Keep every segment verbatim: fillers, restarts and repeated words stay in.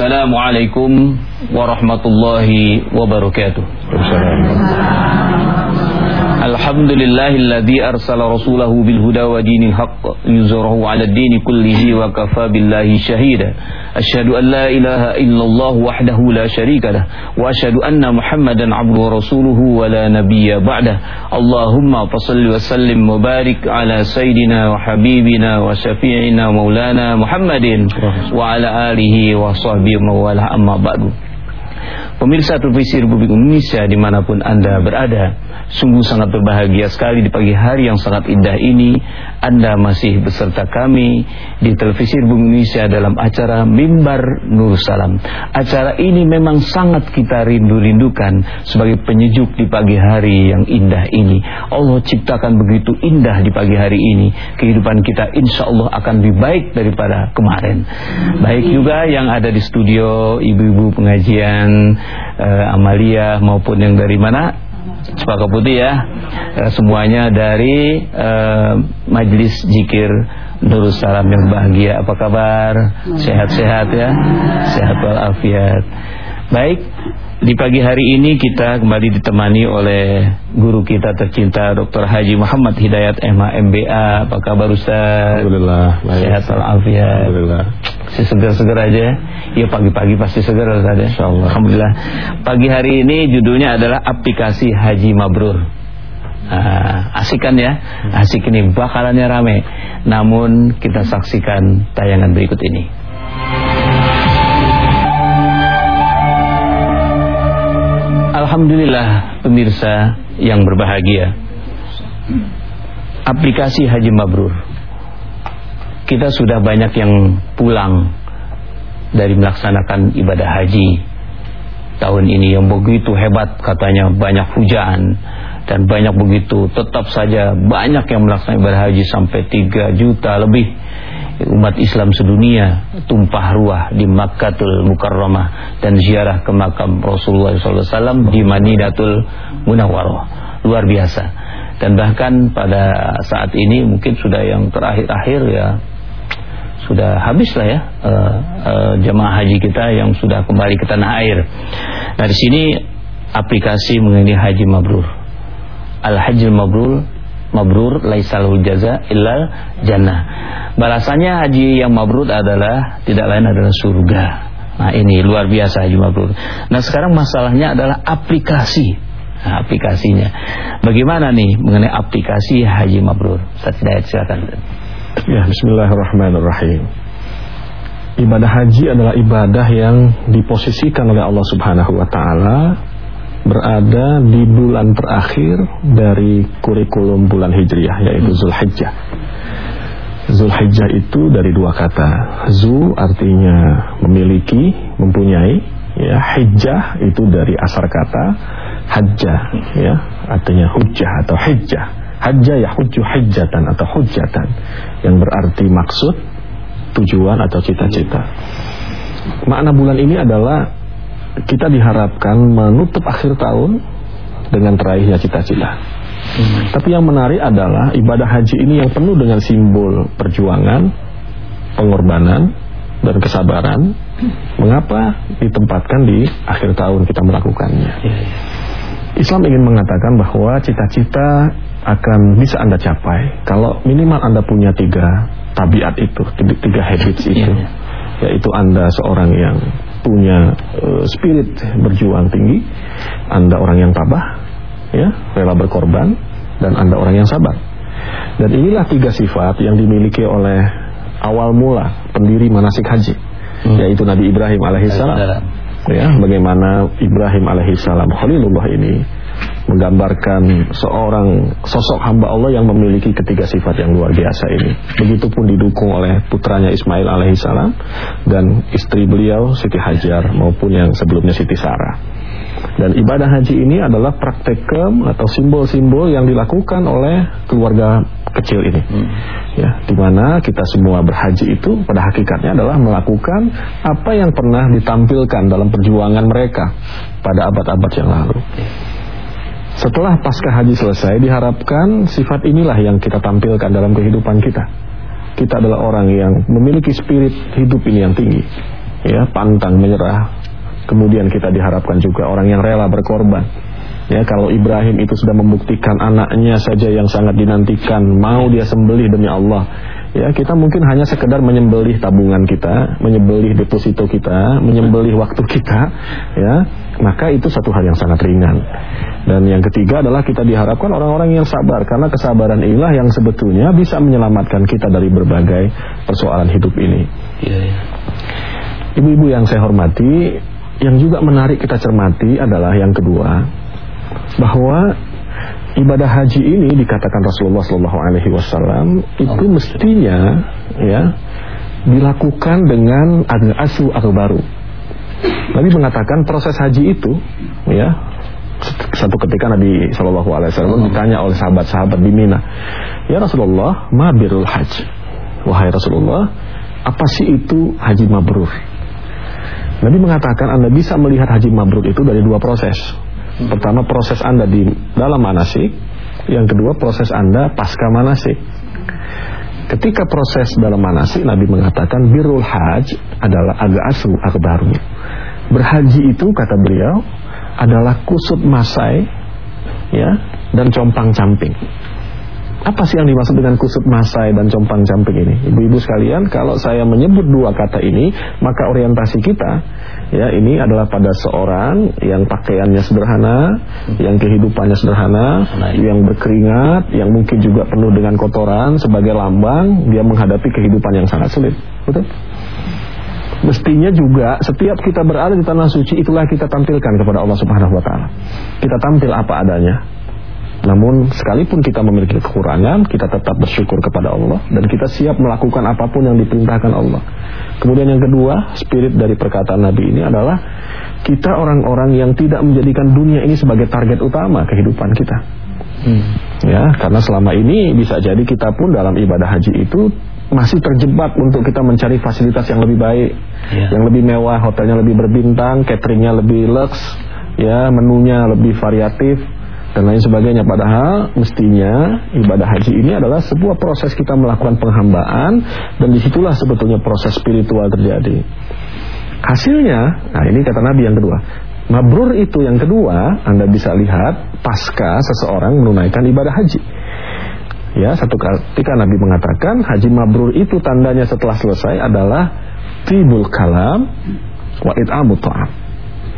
Assalamualaikum warahmatullahi wabarakatuh. Alhamdulillahilladzi arsala rasulahu bil huda wa dinil haqq yuzhirahu 'ala ad-dini kullihi wa kafa billahi shahida. Asyhadu an la ilaha illallah wahdahu la syarika lah wa asyhadu anna Muhammadan 'abduhu wa rasuluhu wa la nabiyya ba'dah. Allahumma fashalli wa sallim wa barik 'ala sayidina wa habibina wa syafi'ina maulana Muhammadin wa 'ala alihi wa sahbihi wa wala amma ba'du. Pemirsa Televisi Republik Indonesia dimanapun Anda berada, sungguh sangat berbahagia sekali di pagi hari yang sangat indah ini Anda masih beserta kami di Televisi Republik Indonesia dalam acara Mimbar Nur Salam. Acara ini memang sangat kita rindu-rindukan sebagai penyejuk di pagi hari yang indah ini. Allah ciptakan begitu indah di pagi hari ini. Kehidupan kita insya Allah akan lebih baik daripada kemarin. Baik juga yang ada di studio, ibu-ibu pengajian, uh, Amalia maupun yang dari mana? Sepaka Putih ya, semuanya dari uh, Majelis Zikir Nurul Salam yang bahagia. Apa kabar? Sehat-sehat ya, sehat walafiat. Baik, di pagi hari ini kita kembali ditemani oleh guru kita tercinta Doktor Haji Muhammad Hidayat M A M B A. Apa kabar Ustaz? Alhamdulillah, sehat walafiat. Alhamdulillah. Si segar-segar aja. Ya pagi-pagi pasti segar Ustaz ya. Insyaallah. Alhamdulillah. Pagi hari ini judulnya adalah aplikasi Haji Mabrur. Nah, asik kan ya? Asik ini bakalannya rame. Namun kita saksikan tayangan berikut ini. Alhamdulillah pemirsa yang berbahagia. Aplikasi Haji Mabrur. Kita sudah banyak yang pulang dari melaksanakan ibadah haji tahun ini yang begitu hebat, katanya banyak hujan dan banyak begitu, tetap saja banyak yang melaksanakan ibadah haji sampai tiga juta lebih. Umat Islam sedunia tumpah ruah di Makkatul Mukarramah dan ziarah ke makam Rasulullah shallallahu alaihi wasallam di Madinatul Munawwarah. Luar biasa. Dan bahkan pada saat ini mungkin sudah yang terakhir-akhir ya, sudah habis lah ya uh, uh, jemaah haji kita yang sudah kembali ke tanah air. Nah di sini aplikasi mengenai Haji Mabrur. Al-Hajjul Mabrur, Mabrur laisalul jaza illal jannah. Balasannya haji yang mabrur adalah tidak lain adalah surga. Nah ini luar biasa Haji Mabrur. Nah sekarang masalahnya adalah aplikasi. Nah, aplikasinya bagaimana nih mengenai aplikasi Haji Mabrur? Ustaz Hidayat silakan. Ya, bismillahirrahmanirrahim. Ibadah haji adalah ibadah yang diposisikan oleh Allah Subhanahu wa taala berada di bulan terakhir dari kurikulum bulan Hijriah, yaitu Zulhijjah. Zulhijjah itu dari dua kata. Zu artinya memiliki, mempunyai, ya. Hijjah itu dari asal kata hajjah, ya, artinya hujjah atau hijjah. Hajjah ya hujju hijjatan atau hujjatan, yang berarti maksud, tujuan atau cita-cita. Makna bulan ini adalah kita diharapkan menutup akhir tahun dengan teraihnya cita-cita. Hmm. Tapi yang menarik adalah ibadah haji ini yang penuh dengan simbol perjuangan, pengorbanan, dan kesabaran. Mengapa ditempatkan di akhir tahun kita melakukannya? Islam ingin mengatakan bahwa cita-cita akan bisa Anda capai kalau minimal Anda punya tiga tabiat itu, tiga habits itu. Yaitu Anda seorang yang punya uh, spirit berjuang tinggi, Anda orang yang tabah, ya, rela berkorban, dan Anda orang yang sabar. Dan inilah tiga sifat yang dimiliki oleh awal mula pendiri manasik haji, hmm. yaitu Nabi Ibrahim alaihissalam. Ya, bagaimana Ibrahim alaihissalam Khalilullah ini menggambarkan seorang sosok hamba Allah yang memiliki ketiga sifat yang luar biasa ini. Begitupun didukung oleh putranya Ismail alaihissalam dan istri beliau Siti Hajar maupun yang sebelumnya Siti Sarah. Dan ibadah haji ini adalah praktekum atau simbol-simbol yang dilakukan oleh keluarga kecil ini, hmm. ya, dimana kita semua berhaji itu pada hakikatnya adalah melakukan apa yang pernah ditampilkan dalam perjuangan mereka pada abad-abad yang lalu. Setelah pasca haji selesai, diharapkan sifat inilah yang kita tampilkan dalam kehidupan kita. Kita adalah orang yang memiliki spirit hidup ini yang tinggi, ya, pantang menyerah. Kemudian kita diharapkan juga orang yang rela berkorban. Ya, kalau Ibrahim itu sudah membuktikan anaknya saja yang sangat dinantikan mau dia sembelih demi Allah. Ya, kita mungkin hanya sekedar menyembelih tabungan kita, menyembelih deposito kita, menyembelih waktu kita, ya, maka itu satu hal yang sangat ringan. Dan yang ketiga adalah kita diharapkan orang-orang yang sabar, karena kesabaran inilah yang sebetulnya bisa menyelamatkan kita dari berbagai persoalan hidup ini. Ya, ya. Ibu-ibu yang saya hormati, yang juga menarik kita cermati adalah yang kedua, bahwa ibadah haji ini dikatakan Rasulullah Shallallahu Alaihi Wasallam itu mestinya ya dilakukan dengan asu akbaru. Nabi mengatakan proses haji itu ya, satu ketika Nabi Shallallahu Alaihi Wasallam ditanya oleh sahabat-sahabat di Mina, ya Rasulullah, ma birrul haji, wahai Rasulullah, apa sih itu haji mabrur? Nabi mengatakan Anda bisa melihat haji mabrur itu dari dua proses. Pertama, proses Anda di dalam manasik. Yang kedua, proses Anda pasca manasik. Ketika proses dalam manasik, Nabi mengatakan birrul haj adalah aga'asu akbaru. Berhaji itu, kata beliau, adalah kusut masai, ya, dan compang-camping. Apa sih yang dimaksud dengan kusut masai dan compang-camping ini? Ibu-ibu sekalian, kalau saya menyebut dua kata ini, maka orientasi kita, ya, ini adalah pada seorang yang pakaiannya sederhana, yang kehidupannya sederhana, yang berkeringat, yang mungkin juga penuh dengan kotoran sebagai lambang dia menghadapi kehidupan yang sangat sulit. Betul? Mestinya juga setiap kita berada di tanah suci, itulah kita tampilkan kepada Allah Subhanahu wa taala. Kita tampil apa adanya. Namun sekalipun kita memiliki kekurangan, kita tetap bersyukur kepada Allah dan kita siap melakukan apapun yang diperintahkan Allah. Kemudian yang kedua, spirit dari perkataan Nabi ini adalah kita orang-orang yang tidak menjadikan dunia ini sebagai target utama kehidupan kita. Hmm. Ya, karena selama ini bisa jadi kita pun dalam ibadah haji itu masih terjebak untuk kita mencari fasilitas yang lebih baik, ya, yang lebih mewah, hotelnya lebih berbintang, cateringnya lebih lux, ya, menunya lebih variatif dan lain sebagainya. Padahal mestinya ibadah haji ini adalah sebuah proses kita melakukan penghambaan, dan disitulah sebetulnya proses spiritual terjadi. Hasilnya, nah ini kata Nabi yang kedua, mabrur itu yang kedua, Anda bisa lihat pasca seseorang menunaikan ibadah haji. Ya, satu ketika Nabi mengatakan haji mabrur itu tandanya setelah selesai adalah tibul kalam wa it'amut ta'am.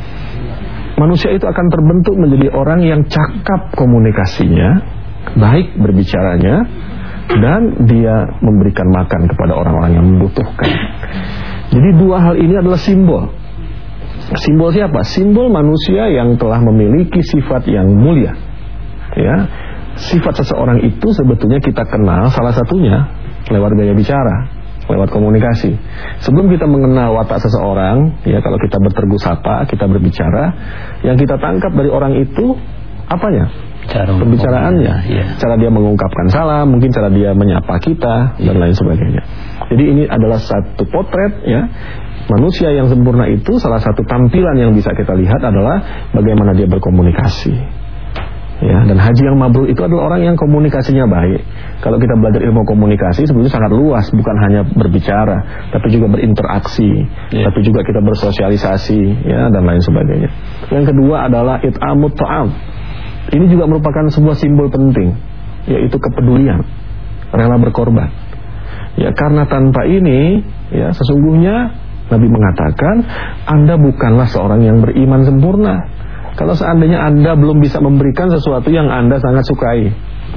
Manusia itu akan terbentuk menjadi orang yang cakap komunikasinya, baik berbicaranya, dan dia memberikan makan kepada orang-orang yang membutuhkan. Jadi dua hal ini adalah simbol. Simbol siapa? Simbol manusia yang telah memiliki sifat yang mulia. Ya, sifat seseorang itu sebetulnya kita kenal salah satunya lewat gaya bicara, lewat komunikasi. Sebelum kita mengenal watak seseorang, ya, kalau kita bertergu sapa, kita berbicara, yang kita tangkap dari orang itu apanya? Cara pembicaraannya, ya. Cara dia mengungkapkan salam, mungkin cara dia menyapa kita, ya, dan lain sebagainya. Jadi ini adalah satu potret, ya, manusia yang sempurna itu. Salah satu tampilan yang bisa kita lihat adalah bagaimana dia berkomunikasi. Ya, dan haji yang mabrur itu adalah orang yang komunikasinya baik. Kalau kita belajar ilmu komunikasi sebetulnya sangat luas, bukan hanya berbicara, tapi juga berinteraksi, yeah, tapi juga kita bersosialisasi, ya, dan lain sebagainya. Yang kedua adalah it'amut ta'am. Ini juga merupakan sebuah simbol penting, yaitu kepedulian, rela berkorban. Ya, karena tanpa ini, ya, sesungguhnya Nabi mengatakan Anda bukanlah seorang yang beriman sempurna. Kalau seandainya Anda belum bisa memberikan sesuatu yang Anda sangat sukai.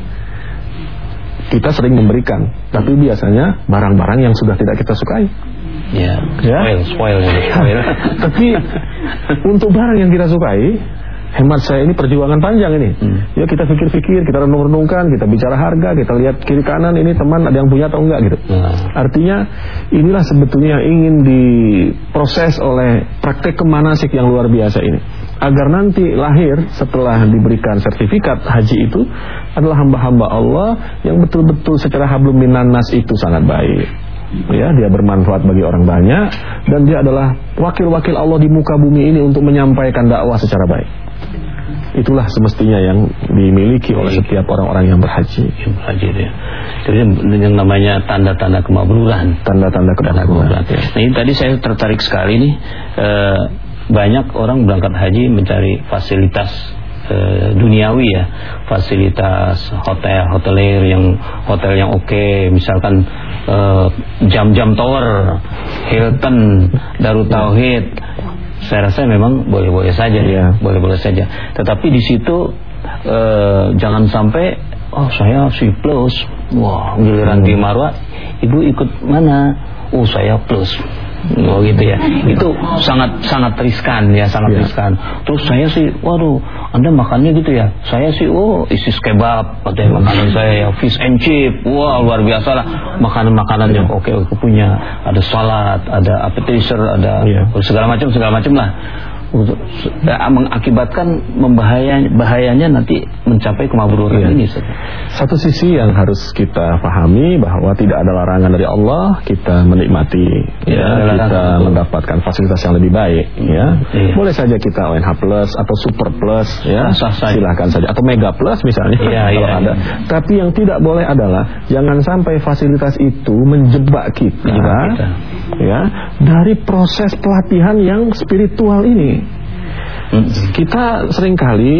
Kita sering memberikan, tapi biasanya barang-barang yang sudah tidak kita sukai. Ya, ya? spoil, spoil, spoil. Tapi untuk barang yang kita sukai, hemat saya ini perjuangan panjang ini. Hmm. Ya, kita pikir-pikir, kita renung-renungkan, kita bicara harga, kita lihat kiri kanan ini teman ada yang punya atau enggak gitu. Hmm. Artinya inilah sebetulnya yang ingin diproses oleh praktek kemanasik yang luar biasa ini. Agar nanti lahir setelah diberikan sertifikat haji itu adalah hamba-hamba Allah yang betul-betul secara hablum minan nas itu sangat baik. Ya, dia bermanfaat bagi orang banyak, dan dia adalah wakil-wakil Allah di muka bumi ini untuk menyampaikan dakwah secara baik. itulah semestinya yang dimiliki oleh setiap orang-orang yang berhaji. Yang berhaji ya. Jadi yang namanya tanda-tanda kemakburan, tanda-tanda kemakburan. Ya. Nah, ini tadi saya tertarik sekali nih, e, banyak orang berangkat haji mencari fasilitas e, duniawi ya, fasilitas hotel, hotelir yang hotel yang oke, okay, misalkan e, jam-jam tower, Hilton, Darut Tauhid. Saya rasa memang boleh-boleh saja ya, boleh-boleh saja. Tetapi di situ eh, jangan sampai oh saya si plus, wah giliran hmm. di Marwah, ibu ikut mana? Oh saya plus. Oh gitu ya. Itu sangat sangat riskan ya, sangat ya. riskan. Terus saya sih, waduh, Anda makannya gitu ya. Saya sih, oh isis kebab, katanya makanan saya ya, fish and chip. Wah luar biasa lah makanan-makanan yang oke oke punya. Ada salad, ada appetizer, ada ya. segala macam segala macam lah. Untuk ya, mengakibatkan membahaya, bahayanya nanti mencapai kemakburan iya. ini. Satu sisi yang harus kita pahami bahwa tidak ada larangan dari Allah kita menikmati ya, ya kita larangan. mendapatkan fasilitas yang lebih baik ya. Iya. Boleh saja kita O N H plus atau Super plus ya, silahkan saja, atau Mega plus misalnya iya, kalau iya, ada. Iya. Tapi yang tidak boleh adalah jangan sampai fasilitas itu menjebak kita, kita. ya dari proses pelatihan yang spiritual ini. Kita seringkali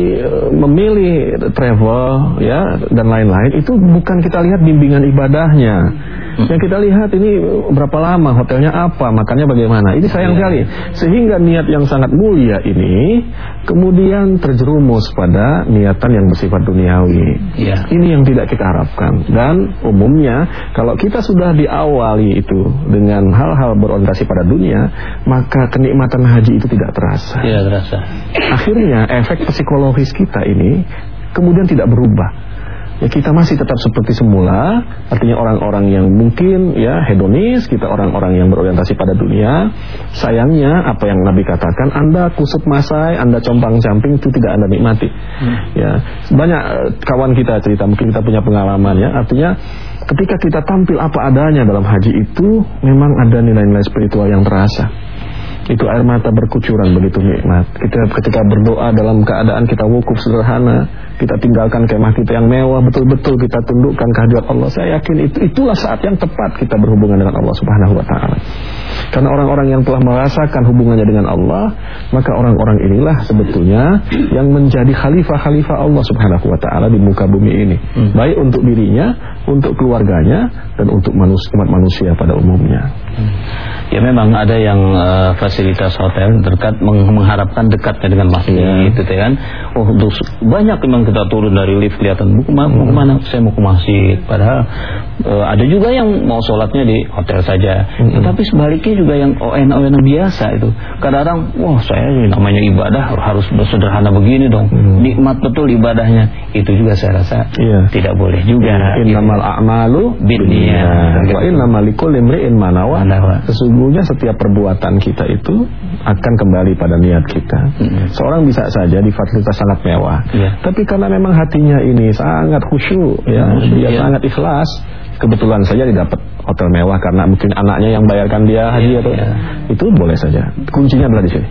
memilih travel ya dan lain-lain itu bukan kita lihat bimbingan ibadahnya. Yang kita lihat ini berapa lama, hotelnya apa, makannya bagaimana. Ini sayang sekali. Sehingga niat yang sangat mulia ini kemudian terjerumus pada niatan yang bersifat duniawi. Ya. Ini yang tidak kita harapkan. Dan umumnya kalau kita sudah diawali itu dengan hal-hal berorientasi pada dunia, maka kenikmatan haji itu tidak terasa. Tidak terasa. Akhirnya efek psikologis kita ini kemudian tidak berubah. Ya, kita masih tetap seperti semula, artinya orang-orang yang mungkin ya hedonis, kita orang-orang yang berorientasi pada dunia. Sayangnya apa yang Nabi katakan, Anda kusut masai, Anda compang-camping, itu tidak Anda nikmati. Hmm. Ya, banyak kawan kita cerita, mungkin kita punya pengalaman ya, artinya ketika kita tampil apa adanya dalam haji itu memang ada nilai-nilai spiritual yang terasa. Itu air mata berkucuran begitu nikmat. Kita ketika berdoa dalam keadaan kita wukuf sederhana, kita tinggalkan kemah kita yang mewah, betul-betul kita tundukkan kehadirat Allah. Saya yakin itu itulah saat yang tepat kita berhubungan dengan Allah Subhanahu wa taala. Karena orang-orang yang telah merasakan hubungannya dengan Allah, maka orang-orang inilah sebetulnya yang menjadi khalifah-khalifah Allah Subhanahu wa taala di muka bumi ini. Hmm. Baik untuk dirinya, untuk keluarganya, dan untuk manusia, umat manusia pada umumnya. Hmm. Ya memang ada yang uh, fasilitas hotel dekat mengharapkan dekatnya dengan masjid ya. Gitu kan. Oh, untuk banyak memang kita turun dari lift kelihatan mau kemana, mau kemana? Saya mau ke masjid. Padahal uh, ada juga yang mau sholatnya di hotel saja. Hmm. Tetapi sebaliknya juga yang O N O N biasa itu. Kadang-kadang, wah saya namanya ibadah harus bersederhana begini dong. Hmm. Nikmat betul ibadahnya. Itu juga saya rasa ya. Tidak boleh juga. Innamal a'malu binniyat. Wa innamal likulli imri'in ma nawa. Sesungguhnya setiap perbuatan kita itu akan kembali pada niat kita. Mm-hmm. Seorang bisa saja di fasilitas sangat mewah, yeah. tapi karena memang hatinya ini sangat khusyuk, ya, mm-hmm. dia yeah. sangat ikhlas, kebetulan saja didapat hotel mewah karena mungkin anaknya yang bayarkan dia haji yeah, atau yeah. itu boleh saja. Kuncinya adalah di sini.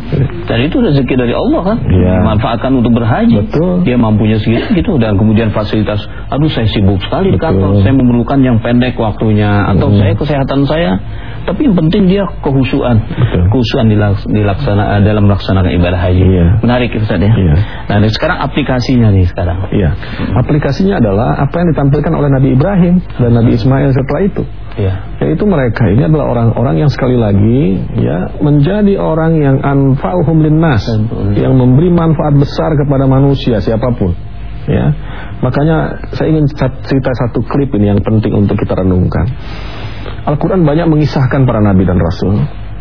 Dan itu rezeki dari Allah kan, ya. Manfaatkan untuk berhaji. Betul. Dia mampunya segitu gitu, dan kemudian fasilitas, aduh saya sibuk sekali di kantor, saya memerlukan yang pendek waktunya, atau hmm. saya kesehatan saya. Tapi yang penting dia kehusuan, kehusuan dilaksana dalam melaksanakan ibadah haji. Iya. Menarik Ustaz ya. Iya. Nah, sekarang aplikasinya nih sekarang. Iya. Aplikasinya adalah apa yang ditampilkan oleh Nabi Ibrahim dan Nabi Ismail setelah itu. Iya. Yaitu mereka ini adalah orang-orang yang sekali lagi ya menjadi orang yang anfa'uhum linnas, yang memberi manfaat besar kepada manusia siapapun. Ya. Makanya saya ingin cerita satu klip ini yang penting untuk kita renungkan. Al-Quran banyak mengisahkan para nabi dan rasul.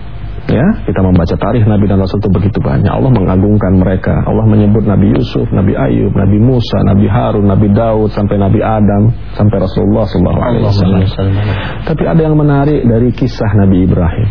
Ya, kita membaca tarikh nabi dan rasul itu begitu banyak. Allah mengagungkan mereka. Allah menyebut Nabi Yusuf, Nabi Ayub, Nabi Musa, Nabi Harun, Nabi Daud, sampai Nabi Adam, sampai Rasulullah shallallahu alaihi wasallam. Tapi ada yang menarik dari kisah Nabi Ibrahim.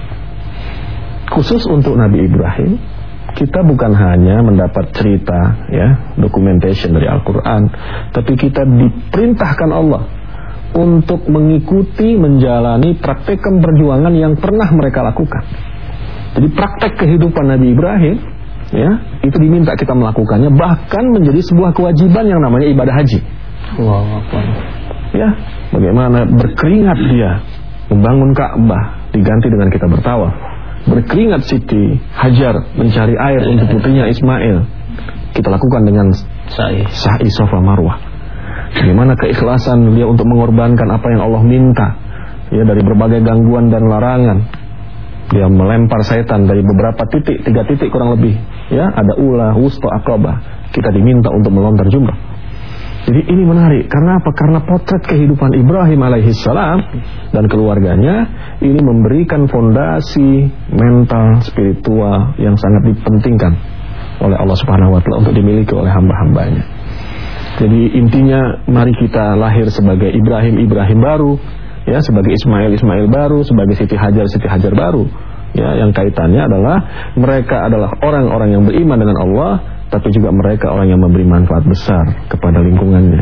Khusus untuk Nabi Ibrahim, kita bukan hanya mendapat cerita, ya, documentation dari Al-Quran, tapi kita diperintahkan Allah untuk mengikuti, menjalani praktekan perjuangan yang pernah mereka lakukan. Jadi praktek kehidupan Nabi Ibrahim ya, itu diminta kita melakukannya, bahkan menjadi sebuah kewajiban yang namanya ibadah haji. Wow, ya, bagaimana berkeringat dia membangun Ka'bah diganti dengan kita bertawaf. Berkeringat Siti Hajar mencari air ya, untuk putrinya Ismail, kita lakukan dengan sa'i sa'i Safa Marwah. Bagaimana keikhlasan dia untuk mengorbankan apa yang Allah minta, ya, dari berbagai gangguan dan larangan. Dia melempar setan dari beberapa titik, tiga titik kurang lebih, ya, ada Ula, Wusta, Aqabah. Kita diminta untuk melontar jumrah. Jadi ini menarik, karena apa? Karena potret kehidupan Ibrahim alaihissalam dan keluarganya ini memberikan fondasi mental, spiritual yang sangat dipentingkan oleh Allah Subhanahu wa taala untuk dimiliki oleh hamba-hambanya. Jadi intinya, mari kita lahir sebagai Ibrahim-Ibrahim baru, ya, sebagai Ismail-Ismail baru, sebagai Siti Hajar-Siti Hajar baru, ya, yang kaitannya adalah mereka adalah orang-orang yang beriman dengan Allah, tapi juga mereka orang yang memberi manfaat besar kepada lingkungannya.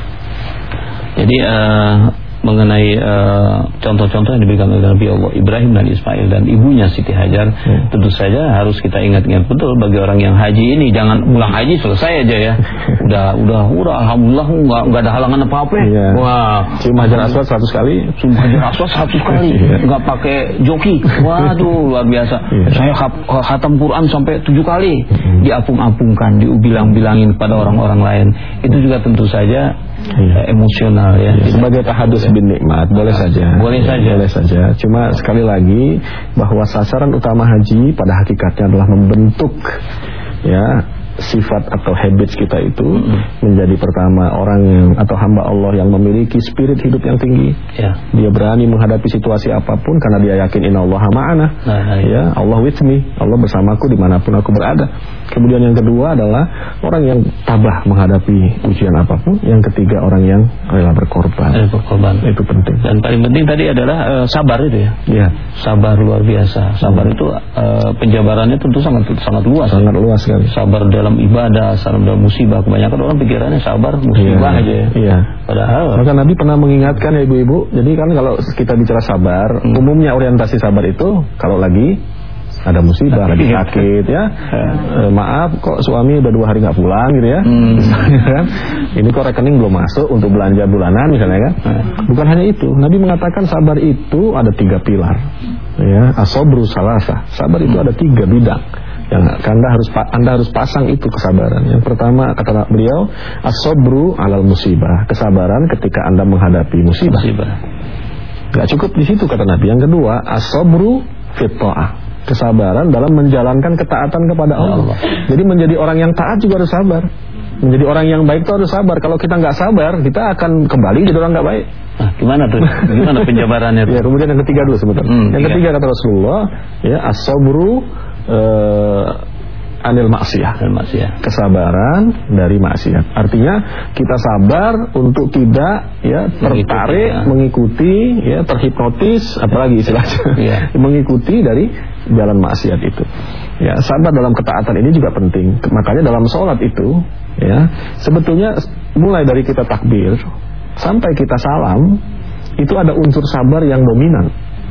Jadi uh, mengenai uh, contoh-contoh yang diberikan oleh Nabi Allah Ibrahim dan Ismail dan ibunya Siti Hajar, hmm. tentu saja harus kita ingat-ingat betul bagi orang yang haji ini. Jangan pulang haji selesai aja ya, udah udah udah alhamdulillah nggak nggak ada halangan apa-apa. Ya. Wah, cium Hajar Aswad seratus kali, cium Hajar Aswad seratus kali, nggak pakai joki. Waduh, luar biasa. Ya. Saya khatam Quran sampai tujuh kali, hmm. diapung-apungkan, dibilang-bilangin kepada orang-orang lain. Itu juga tentu saja ya, emosional ya. Ya, sebagai tahadus bin nikmat boleh saja. Boleh ya, saja. Boleh saja. Cuma sekali lagi bahwa sasaran utama haji pada hakikatnya adalah membentuk, ya, sifat atau habits kita itu hmm. menjadi pertama orang yang atau hamba Allah yang memiliki spirit hidup yang tinggi. Ya. Dia berani menghadapi situasi apapun karena dia yakin innallaha ma'ana. Nah, ya, Allah with me. Allah bersamaku dimanapun aku berada. Kemudian yang kedua adalah orang yang tabah menghadapi ujian apapun. Yang ketiga orang yang rela berkorban. Rela berkorban. Itu penting. Dan paling penting tadi adalah uh, sabar itu ya. Ya. Sabar luar biasa. Sabar hmm. itu uh, penjabarannya tentu sangat sangat luas. Sangat luas sekali. Sabar dalam ibadah, sabar dalam musibah. Kebanyakan orang pikirannya sabar musibah ya, aja ya. Iya. Padahal maka Nabi pernah mengingatkan ya ibu-ibu. Jadi kan kalau kita bicara sabar, hmm. umumnya orientasi sabar itu kalau lagi ada musibah, lagi sakit ya, e, maaf kok suami udah dua hari nggak pulang gitu ya, hmm. kan? Ini kok rekening belum masuk untuk belanja bulanan misalnya kan. Bukan hanya itu, Nabi mengatakan sabar itu ada tiga pilar, ya, asobru salasa. Sabar itu ada tiga bidang yang anda harus anda harus pasang itu kesabaran. Yang pertama kata beliau, asobru alal musibah, kesabaran ketika anda menghadapi musibah. musibah. Gak cukup di situ kata Nabi. Yang kedua, asobru fit ta'ah, kesabaran dalam menjalankan ketaatan kepada Allah. Allah. Jadi menjadi orang yang taat juga harus sabar. Menjadi orang yang baik itu harus sabar. Kalau kita nggak sabar, kita akan kembali jadi orang nggak baik. Nah, gimana tuh? Gimana penjabarannya tuh? Ya, kemudian yang ketiga dulu sebentar. Hmm, yang ketiga kata Rasulullah, ya, as-sabru uh, anil maksiyah. Anil maksiyah. Kesabaran dari maksiat. Artinya kita sabar untuk tidak ya tertarik, mengikuti, ya, terhipnotis, apalagi istilahnya, ya. mengikuti dari jalan maksiat itu. Ya, sabar dalam ketaatan ini juga penting. Makanya dalam sholat itu, ya, sebetulnya mulai dari kita takbir sampai kita salam itu ada unsur sabar yang dominan.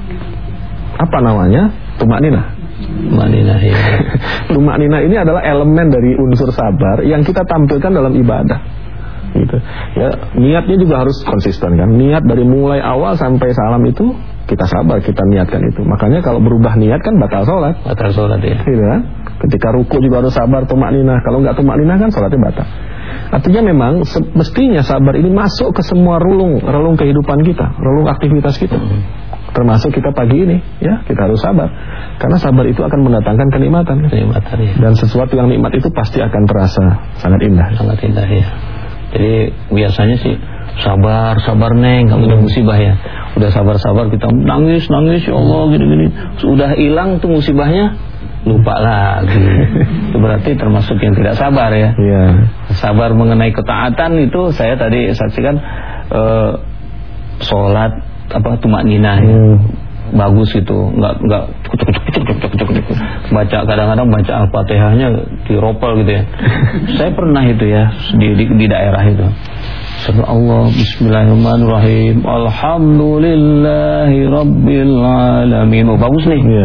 Apa namanya? Tumakninah. Tumakninah, ya. Tumakninah ini adalah elemen dari unsur sabar yang kita tampilkan dalam ibadah. Gitu. Ya, niatnya juga harus konsisten kan. Niat dari mulai awal sampai salam itu kita sabar, kita niatkan itu. Makanya kalau berubah niat kan batal sholat. Batal sholat ya. Gitu kan? Ketika ruku juga harus sabar, tumakninah. Kalau nggak tumakninah kan sholatnya batal. Artinya memang mestinya sabar ini masuk ke semua relung, relung kehidupan kita, relung aktivitas kita. Hmm. Termasuk kita pagi ini, ya, kita harus sabar. Karena sabar itu akan mendatangkan kenikmatan. Kenikmatan, ya. Dan sesuatu yang nikmat itu pasti akan terasa sangat indah. Sangat indah, ya. Jadi biasanya sih sabar, sabar neng, kalau udah musibah ya. Udah sabar-sabar kita nangis, nangis, ya Allah, gini-gini. Sudah hilang tuh musibahnya, lupa lagi. Itu berarti termasuk yang tidak sabar ya. Iya. Sabar mengenai ketaatan itu saya tadi saksikan uh, sholat apa tumakninah ya. Hmm. Bagus itu, nggak nggak cuk cuk cuk cuk cuk cuk baca, kadang-kadang baca Al-Fatihahnya diropel gitu ya. Saya pernah itu ya di di, di daerah itu. Allah, Bismillahirrahmanirrahim, Alhamdulillahi Rabbil Alamin. Oh, bagus nih. Yeah.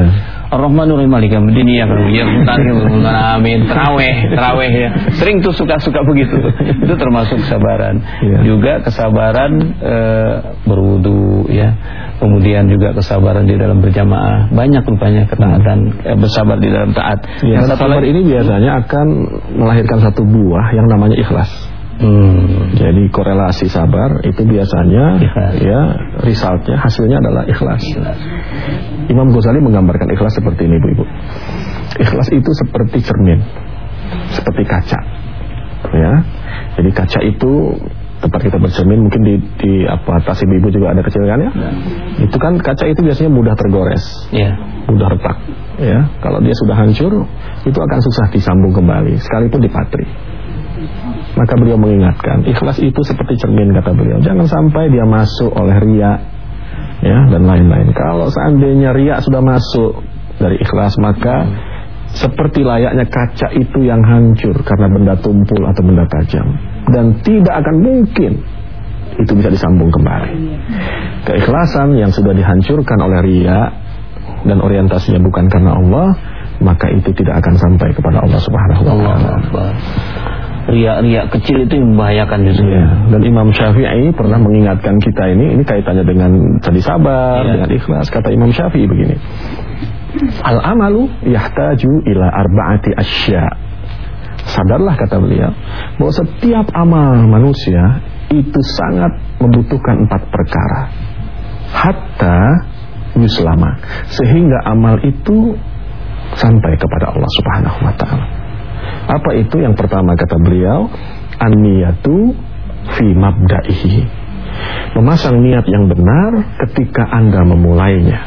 Ar-Rahmanur Rahim Maliki Yaumiddin ya amin. Tarawih, tarawih ya. Sering tuh suka-suka begitu. Itu termasuk kesabaran. Ya. Juga kesabaran e, berwudu ya. Kemudian juga kesabaran di dalam berjamaah. Banyak rupanya ketaatan hmm. eh, bersabar di dalam taat. Ya, dan sabar ini biasanya akan melahirkan satu buah yang namanya ikhlas. Hmm. Jadi korelasi sabar itu biasanya ikhlas. Ya resultnya hasilnya adalah ikhlas. ikhlas. Imam Ghazali menggambarkan ikhlas seperti ini, Bu-ibu. Ikhlas itu seperti cermin, seperti kaca. Ya, jadi kaca itu tempat kita bercermin, mungkin di, di apa tas ibu-ibu juga ada kecil kan ya? Ya. Itu kan kaca itu biasanya mudah tergores, ya. mudah retak. Ya, kalau dia sudah hancur, itu akan susah disambung kembali, sekalipun dipatri. Maka beliau mengingatkan, ikhlas itu seperti cermin kata beliau. Jangan sampai dia masuk oleh riya, ya dan lain-lain. Kalau seandainya riya sudah masuk dari ikhlas, maka seperti layaknya kaca itu yang hancur karena benda tumpul atau benda tajam, dan tidak akan mungkin itu bisa disambung kembali. Keikhlasan yang sudah dihancurkan oleh riya dan orientasinya bukan karena Allah, maka itu tidak akan sampai kepada Allah Subhanahu wa taala. Riak-riak kecil itu membahayakan justru. Ya. Dan Imam Syafi'i pernah mengingatkan kita ini, ini kaitannya dengan tadi sabar, ya. dengan ikhlas. Kata Imam Syafi'i begini, al-amalu yahtaju ila arba'ati asya. Sadarlah kata beliau bahwa setiap amal manusia itu sangat membutuhkan empat perkara. Hatta yuslama, sehingga amal itu sampai kepada Allah Subhanahu wa taala. Apa itu? Yang pertama kata beliau, an-niyatu fi mabda'ihi. Memasang niat yang benar ketika Anda memulainya.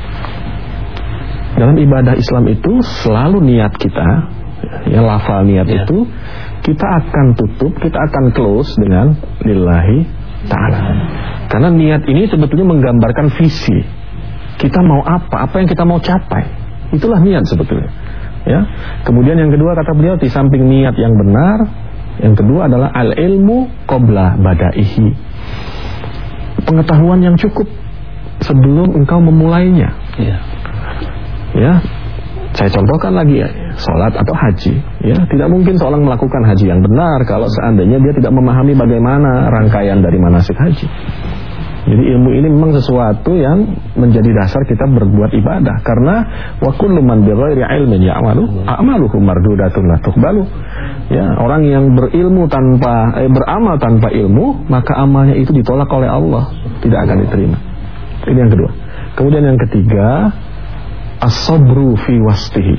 Dalam ibadah Islam itu selalu niat kita, ya lafal niat ya. itu kita akan tutup, kita akan close dengan lillahi ta'ala. Karena niat ini sebetulnya menggambarkan visi. Kita mau apa, apa yang kita mau capai. Itulah niat sebetulnya. Ya. Kemudian yang kedua kata beliau, di samping niat yang benar, yang kedua adalah al-ilmu qabla badaihi. Pengetahuan yang cukup sebelum engkau memulainya. Ya. Ya. Saya contohkan lagi ya, salat atau haji. Ya, tidak mungkin seorang melakukan haji yang benar kalau seandainya dia tidak memahami bagaimana rangkaian dari manasik haji. Jadi ilmu ini memang sesuatu yang menjadi dasar kita berbuat ibadah. Karena wa kullu man bighairi ilmin ya'malu a'maluhu mardudatun la tuqbalu. Ya, orang yang berilmu tanpa eh, beramal tanpa ilmu, maka amalnya itu ditolak oleh Allah, tidak akan diterima. Ini yang kedua. Kemudian yang ketiga, as-sabru fi wasfihi.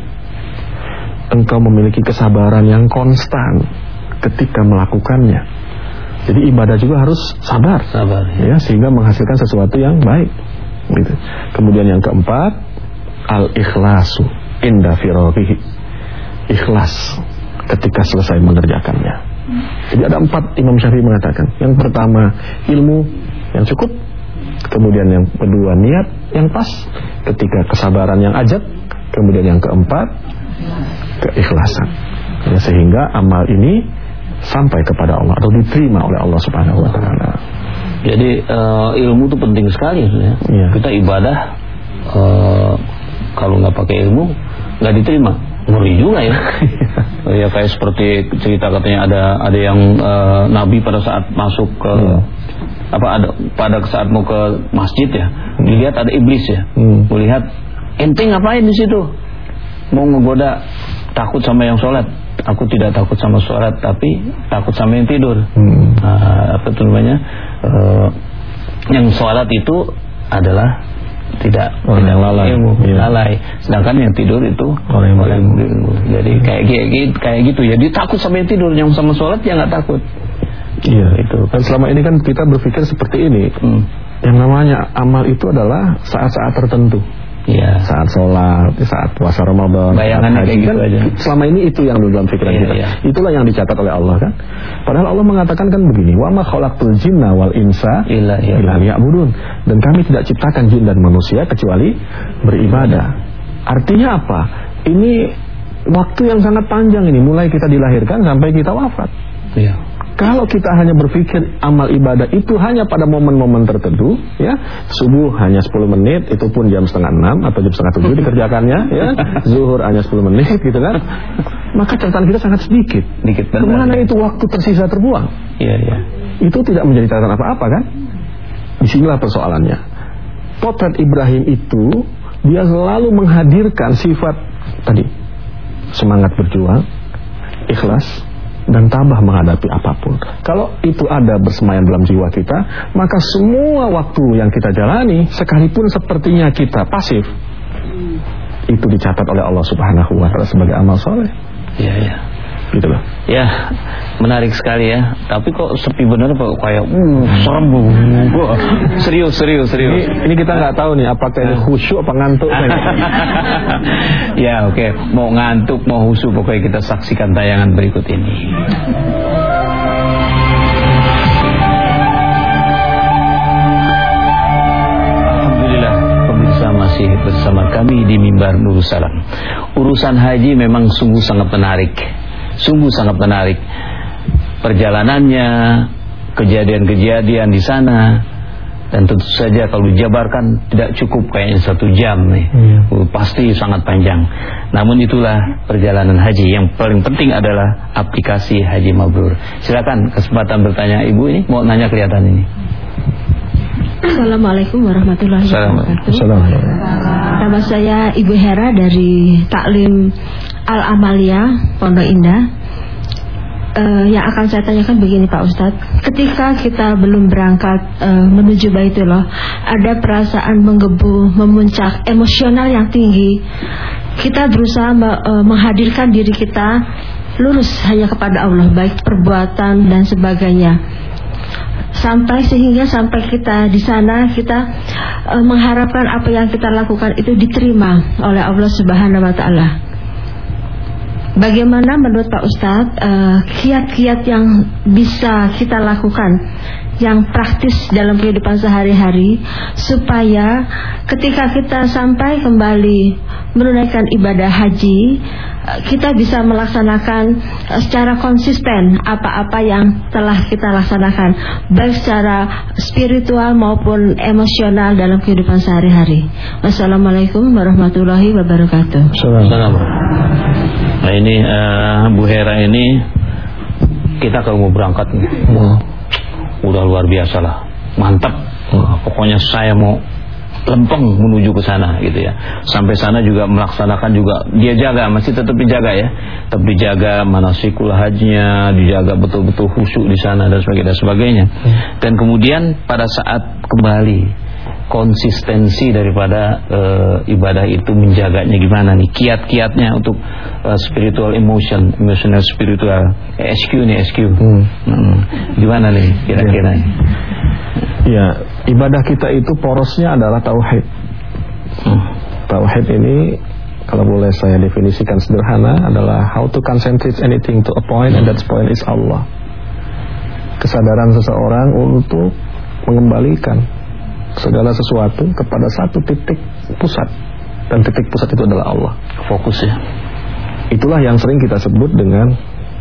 Engkau memiliki kesabaran yang konstan ketika melakukannya. Jadi ibadah juga harus sabar, sabar ya. ya, sehingga menghasilkan sesuatu yang baik. Gitu. Kemudian yang keempat, al-ikhlasu inda firaghihi. Ikhlas ketika selesai mengerjakannya. Jadi ada empat Imam Syafi'i mengatakan. Yang pertama, ilmu yang cukup. Kemudian yang kedua, niat yang pas. Ketika kesabaran yang ajab. Kemudian yang keempat, keikhlasan. Ya, sehingga amal ini sampai kepada Allah atau diterima oleh Allah Subhanahu wa taala. Jadi uh, ilmu itu penting sekali ya. Ya. Kita ibadah uh, kalau nggak pakai ilmu nggak diterima. Ngeri juga ya. Ya kayak seperti cerita katanya ada ada yang uh, Nabi pada saat masuk ke ya. apa ada pada saat mau ke masjid ya, hmm. dilihat ada iblis ya. Hmm. Melihat ente ngapain di situ? Mau ngegoda, takut sama yang sholat. Aku tidak takut sama sholat, tapi takut sama yang tidur. Hmm. Nah, apa itu namanya? Uh, yang sholat itu adalah tidak orang yang lalai. Ilmu, iya. lalai. Sedangkan yang tidur itu orang yang ilmu. Jadi kayak kayak kayak gitu ya. Dia takut sama yang tidur, yang sama sholat dia nggak takut. Iya itu. Dan selama ini kan kita berpikir seperti ini. Hmm. Yang namanya amal itu adalah saat-saat tertentu. Ya. Saat sholat, saat puasa Ramadan, bayangannya kayak gitu kan, aja. Selama ini itu yang dalam pikiran ya, kita. Ya. Itulah yang dicatat oleh Allah kan. Padahal Allah mengatakan kan begini, wa ma khalaqtul jinna wal insa illa liya'budun. Dan kami tidak ciptakan jin dan manusia kecuali beribadah. Artinya apa? Ini waktu yang sangat panjang ini, mulai kita dilahirkan sampai kita wafat. Ya. Kalau kita hanya berpikir amal ibadah itu hanya pada momen-momen tertentu, ya, subuh hanya sepuluh menit, itu pun jam setengah enam atau jam setengah tujuh dikerjakannya, ya, zuhur hanya sepuluh menit, gitu kan, maka catatan kita sangat sedikit. Sedikit. Kemana itu waktu tersisa terbuang? Iya, iya. Itu tidak menjadi catatan apa-apa kan? Disinilah persoalannya. Potret Ibrahim itu dia selalu menghadirkan sifat tadi, semangat berjuang, ikhlas, dan tabah menghadapi apapun. Kalau itu ada bersemayam dalam jiwa kita, maka semua waktu yang kita jalani, sekalipun sepertinya kita pasif, itu dicatat oleh Allah Subhanahu wa Ta'ala sebagai amal soleh. Iya, iya. Gitu loh. Ya, menarik sekali ya. Tapi kok sepi bener Pak, kayak uh serem. Wah, serius serius serius. Ini, ini kita nggak tahu nih apakah ini khusyuk apa ngantuk. Ya, oke. Okay. Mau ngantuk mau khusyuk, pokoknya kita saksikan tayangan berikut ini. Alhamdulillah, pemirsa masih bersama kami di Mimbar Nurul Salam. Urusan haji memang sungguh sangat menarik. Sungguh sangat menarik perjalanannya, kejadian-kejadian di sana, dan tentu saja kalau dijabarkan tidak cukup kayaknya satu jam nih, hmm. pasti sangat panjang. Namun itulah perjalanan haji. Yang paling penting adalah aplikasi haji mabrur. Silakan kesempatan bertanya ibu ini, mau nanya kelihatan ini. Assalamualaikum warahmatullahi wabarakatuh. Assalamualaikum. Nama saya Ibu Hera dari Taklim Al-Amalia Pondok Indah. uh, Yang akan saya tanyakan begini Pak Ustadz, ketika kita belum berangkat uh, menuju Baitullah, ada perasaan menggebu, memuncak, emosional yang tinggi. Kita berusaha me- uh, menghadirkan diri kita lurus hanya kepada Allah, baik perbuatan dan sebagainya, sampai sehingga sampai kita di sana kita uh, mengharapkan apa yang kita lakukan itu diterima oleh Allah Subhanahu wa Ta'ala. Bagaimana menurut Pak Ustadz uh, kiat-kiat yang bisa kita lakukan yang praktis dalam kehidupan sehari-hari, supaya ketika kita sampai kembali menunaikan ibadah haji, kita bisa melaksanakan secara konsisten apa-apa yang telah kita laksanakan, baik secara spiritual maupun emosional dalam kehidupan sehari-hari. Wassalamualaikum warahmatullahi wabarakatuh. Assalamualaikum. Nah ini uh, Bu Hera ini, kita kalau mau berangkat nih, hmm. udah luar biasa lah, mantap. hmm. Pokoknya saya mau lempeng menuju ke sana gitu ya. Sampai sana juga melaksanakan juga, dia jaga, masih tetap dijaga ya, tetap dijaga manasikul hajinya, dijaga betul-betul khusyuk di sana dan sebagainya, dan sebagainya. Hmm. Dan kemudian pada saat kembali, konsistensi daripada uh, ibadah itu menjaganya gimana nih, kiat-kiatnya untuk uh, spiritual emotion, emotional spiritual, eh, S Q nih S Q. Hmm. Hmm. Gimana nih kira-kira? Ya. Ya, ibadah kita itu porosnya adalah tauhid. Hmm. Tauhid ini kalau boleh saya definisikan sederhana adalah how to concentrate anything to a point, and that point is Allah. Kesadaran seseorang untuk mengembalikan segala sesuatu kepada satu titik pusat, dan titik pusat itu adalah Allah. Fokus ya. Itulah yang sering kita sebut dengan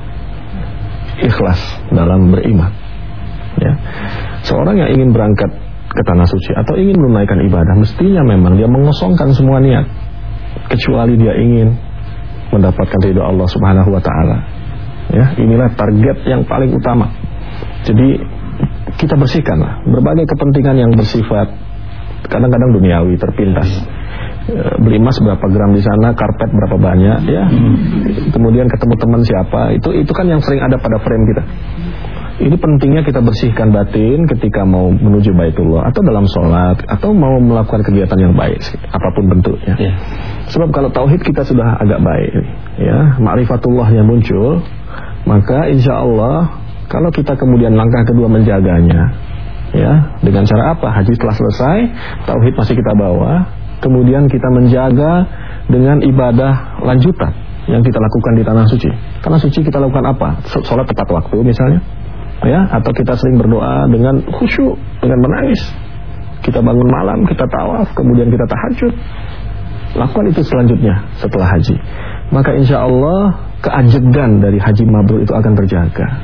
ikhlas dalam beriman. Ya. Seorang yang ingin berangkat ke tanah suci atau ingin menunaikan ibadah, mestinya memang dia mengosongkan semua niat, kecuali dia ingin mendapatkan ridho Allah Subhanahu wa Ta'ala. Ya, inilah target yang paling utama. Jadi kita bersihkanlah berbagai kepentingan yang bersifat kadang-kadang duniawi, terpintas. Beli emas berapa gram di sana, karpet berapa banyak, ya. Kemudian ketemu teman siapa, itu itu kan yang sering ada pada frame kita. Ini pentingnya kita bersihkan batin ketika mau menuju Baitullah, atau dalam sholat, atau mau melakukan kegiatan yang baik, apapun bentuknya. Yeah. Sebab kalau tauhid kita sudah agak baik, ya, ma'rifatullahnya muncul, maka insya Allah kalau kita kemudian langkah kedua menjaganya, ya, dengan cara apa? Haji telah selesai, tauhid masih kita bawa, kemudian kita menjaga dengan ibadah lanjutan yang kita lakukan di tanah suci. Tanah suci kita lakukan apa? Sholat tepat waktu misalnya, ya, atau kita sering berdoa dengan khusyuk, dengan menangis. Kita bangun malam, kita tawaf, kemudian kita tahajud. Lakukan itu selanjutnya setelah haji. Maka insya Allah keajegan dari haji mabrur itu akan terjaga.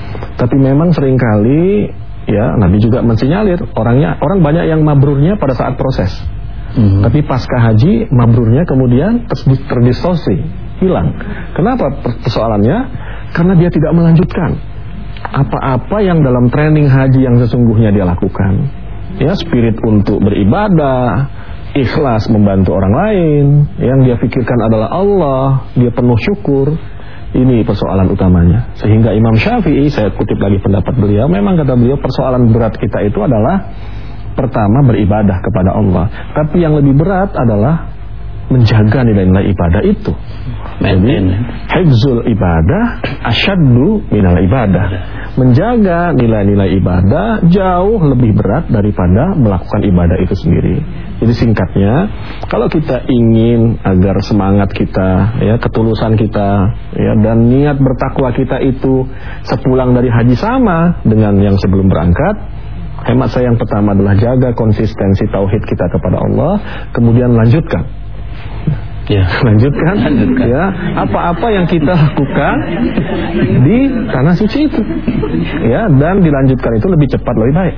Tapi memang seringkali ya Nabi juga mensinyalir orangnya orang banyak yang mabrurnya pada saat proses. Hmm. Tapi pasca haji mabrurnya kemudian terdistorsi, hilang. Kenapa persoalannya? Karena dia tidak melanjutkan apa-apa yang dalam training haji yang sesungguhnya dia lakukan. Ya, spirit untuk beribadah, ikhlas membantu orang lain, yang dia pikirkan adalah Allah, dia penuh syukur. Ini persoalan utamanya. Sehingga Imam Syafi'i, saya kutip lagi pendapat beliau, memang kata beliau persoalan berat kita itu adalah pertama beribadah kepada Allah. Tapi yang lebih berat adalah menjaga nilai-nilai ibadah itu. Jadi hifzul ibadah asyaddu minal ibadah. Menjaga nilai-nilai ibadah jauh lebih berat daripada melakukan ibadah itu sendiri. Jadi singkatnya, kalau kita ingin agar semangat kita, ya, ketulusan kita, ya, dan niat bertakwa kita itu sepulang dari haji sama dengan yang sebelum berangkat, hemat saya yang pertama adalah jaga konsistensi tauhid kita kepada Allah, kemudian lanjutkan. Ya, lanjutkan, lanjutkan. Ya, apa-apa yang kita lakukan di tanah suci itu, ya, dan dilanjutkan itu lebih cepat lebih baik.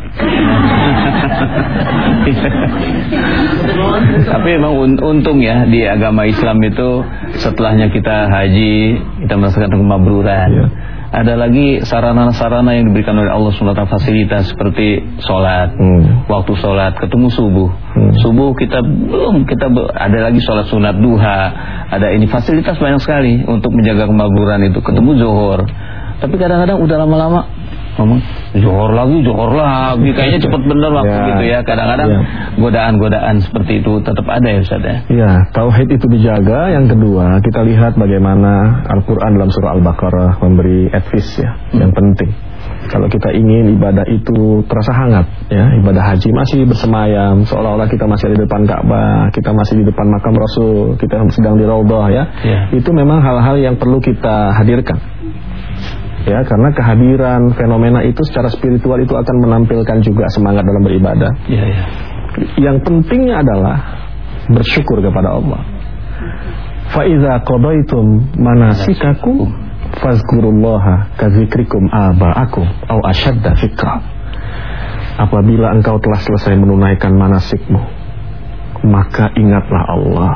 Tapi memang untung ya di agama Islam itu setelahnya kita haji kita merasakan kemabruran. Ya. Ada lagi sarana-sarana yang diberikan oleh Allah subhanahu wa taala, fasilitas seperti sholat, hmm. waktu sholat, ketemu subuh. Hmm. Subuh kita belum, kita be, ada lagi sholat sunat duha, ada ini fasilitas banyak sekali untuk menjaga kemabruran itu. Ketemu zuhur, tapi kadang-kadang udah lama-lama ngomong zuhur lagi, zuhur lagi, kayaknya cepat bener waktu ya. Gitu ya. Kadang-kadang ya. Godaan-godaan seperti itu tetap ada ya Ustaz ya. Ya, tauhid itu dijaga. Yang kedua, kita lihat bagaimana Al-Quran dalam surah Al-Baqarah memberi advice ya, hmm. yang penting. Kalau kita ingin ibadah itu terasa hangat, ya, ibadah haji masih bersemayam, seolah-olah kita masih di depan Ka'bah, kita masih di depan makam Rasul, kita sedang di Raudhah ya. ya. Itu memang hal-hal yang perlu kita hadirkan. Ya, karena kehadiran fenomena itu secara spiritual itu akan menampilkan juga semangat dalam beribadah. Ya, ya. Yang pentingnya adalah bersyukur kepada Allah. Fa iza qadaitum manasikakum fazkurullaha kadzikrikum aba'akum au asyadda dzikra. Apabila engkau telah selesai menunaikan manasikmu, maka ingatlah Allah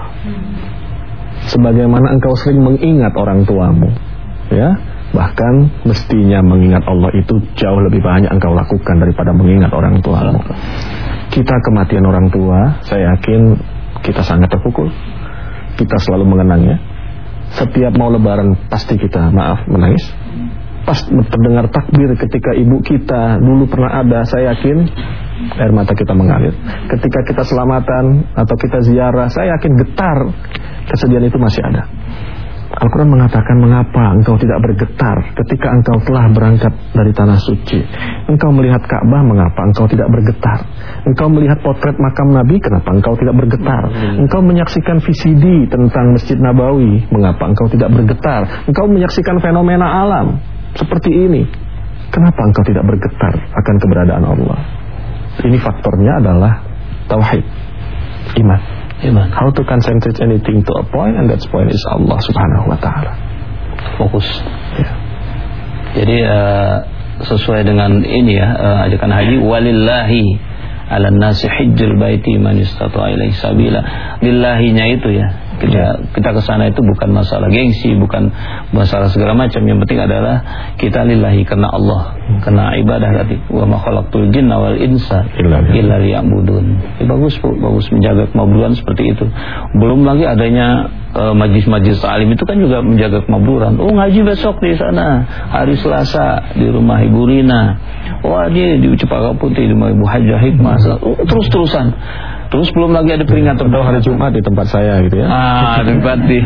sebagaimana engkau sering mengingat orang tuamu. Ya, bahkan mestinya mengingat Allah itu jauh lebih banyak engkau lakukan daripada mengingat orang tuamu. Kita kematian orang tua, saya yakin kita sangat terpukul. Kita selalu mengenangnya. Setiap mau lebaran pasti kita maaf menangis. Pas terdengar takbir ketika ibu kita dulu pernah ada, saya yakin air mata kita mengalir. Ketika kita selamatan atau kita ziarah, saya yakin getar. Kesedihan itu masih ada. Al-Quran mengatakan, mengapa engkau tidak bergetar ketika engkau telah berangkat dari tanah suci? Engkau melihat Ka'bah, mengapa engkau tidak bergetar? Engkau melihat potret makam Nabi, kenapa engkau tidak bergetar? Engkau menyaksikan V C D tentang Masjid Nabawi, mengapa engkau tidak bergetar? Engkau menyaksikan fenomena alam seperti ini, kenapa engkau tidak bergetar akan keberadaan Allah? Ini faktornya adalah tauhid, iman. Iman. How to concentrate anything to a point, and that point is Allah subhanahu wa ta'ala. Fokus ya. Jadi uh, sesuai dengan ini ya, uh, ajakan haji, walillahi ala nasi hijjul baiti man istata'a ilaihi sabila. Lillahinya itu ya, kita kita kesana itu bukan masalah gengsi, bukan masalah segala macam. Yang penting adalah kita lillahi, karena Allah, karena ibadah tadi. Wa ma khalaqtul jinna wal insa illa liya'budun. Ya, bagus Bu, bagus menjaga kemabruran seperti itu. Belum lagi adanya uh, majlis-majlis ta'lim itu kan juga menjaga kemabruran. Oh, ngaji besok di sana, hari Selasa di rumah Ibu Rina. Wah, dia di Cepaka Putih di rumah Ibu Hajjah Hikmah. Oh, terus-terusan. Terus belum lagi ada peringatan atau hari Jumat di tempat saya gitu ya. Ah, tempat di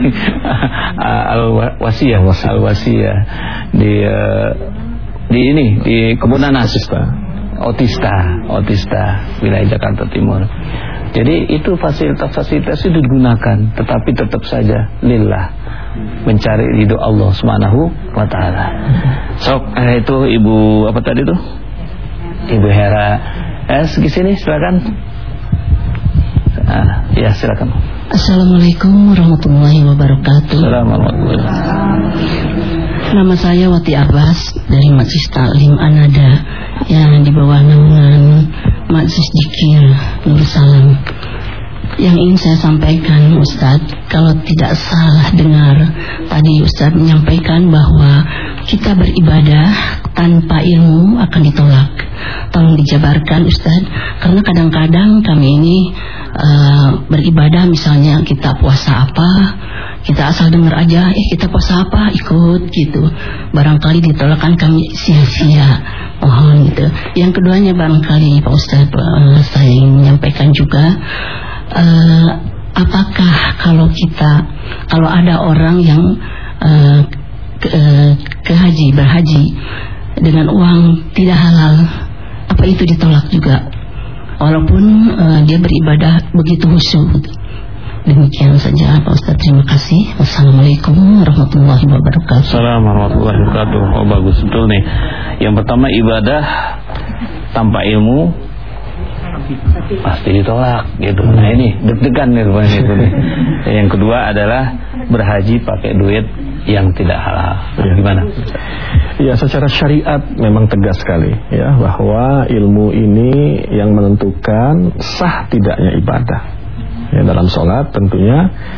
Al-Wasiyah, Al-Wasiyah di uh, di ini di Kebun Nanas. Otista, Otista, wilayah Jakarta Timur. Jadi itu fasilitas-fasilitas itu digunakan, tetapi tetap saja lillah, mencari ridho Allah Subhanahu wa taala. Sok eh, itu Ibu apa tadi tuh? Ibu Hera. Eh, di sini silakan. Ah, ya silakan. Assalamualaikum warahmatullahi wabarakatuh. Assalamualaikum warahmatullahi wabarakatuh. Nama saya Wati Abbas dari Majlis Taklim Anada yang di bawah naungan Majlis Dzikir Nur Salam. Yang ingin saya sampaikan, Ustadz, kalau tidak salah dengar tadi Ustadz menyampaikan bahwa kita beribadah tanpa ilmu akan ditolak. Tolong dijabarkan, Ustadz, karena kadang-kadang kami ini uh, beribadah, misalnya kita puasa apa, kita asal dengar aja, eh kita puasa apa, ikut gitu. Barangkali ditolakkan kami sia-sia. Mohon gitu. Yang keduanya barangkali Pak Ustadz, uh, saya ingin menyampaikan juga, uh, apakah kalau kita, kalau ada orang yang uh, ke, uh, ke haji, berhaji dengan uang tidak halal, apa itu ditolak juga? Walaupun uh, dia beribadah begitu khusyuk. Demikian saja Pak Ustaz, terima kasih. Wassalamualaikum warahmatullahi wabarakatuh. Assalamualaikum warahmatullahi wabarakatuh. Oh, bagus betul nih. Yang pertama, ibadah tanpa ilmu pasti ditolak gitu. Nah ini deg-degan nih rupanya itu nih. Yang kedua adalah berhaji pakai duit yang tidak halal. Ya. Gimana? Ya, secara syariat memang tegas sekali ya, bahwa ilmu ini yang menentukan sah tidaknya ibadah. Ya, dalam sholat tentunya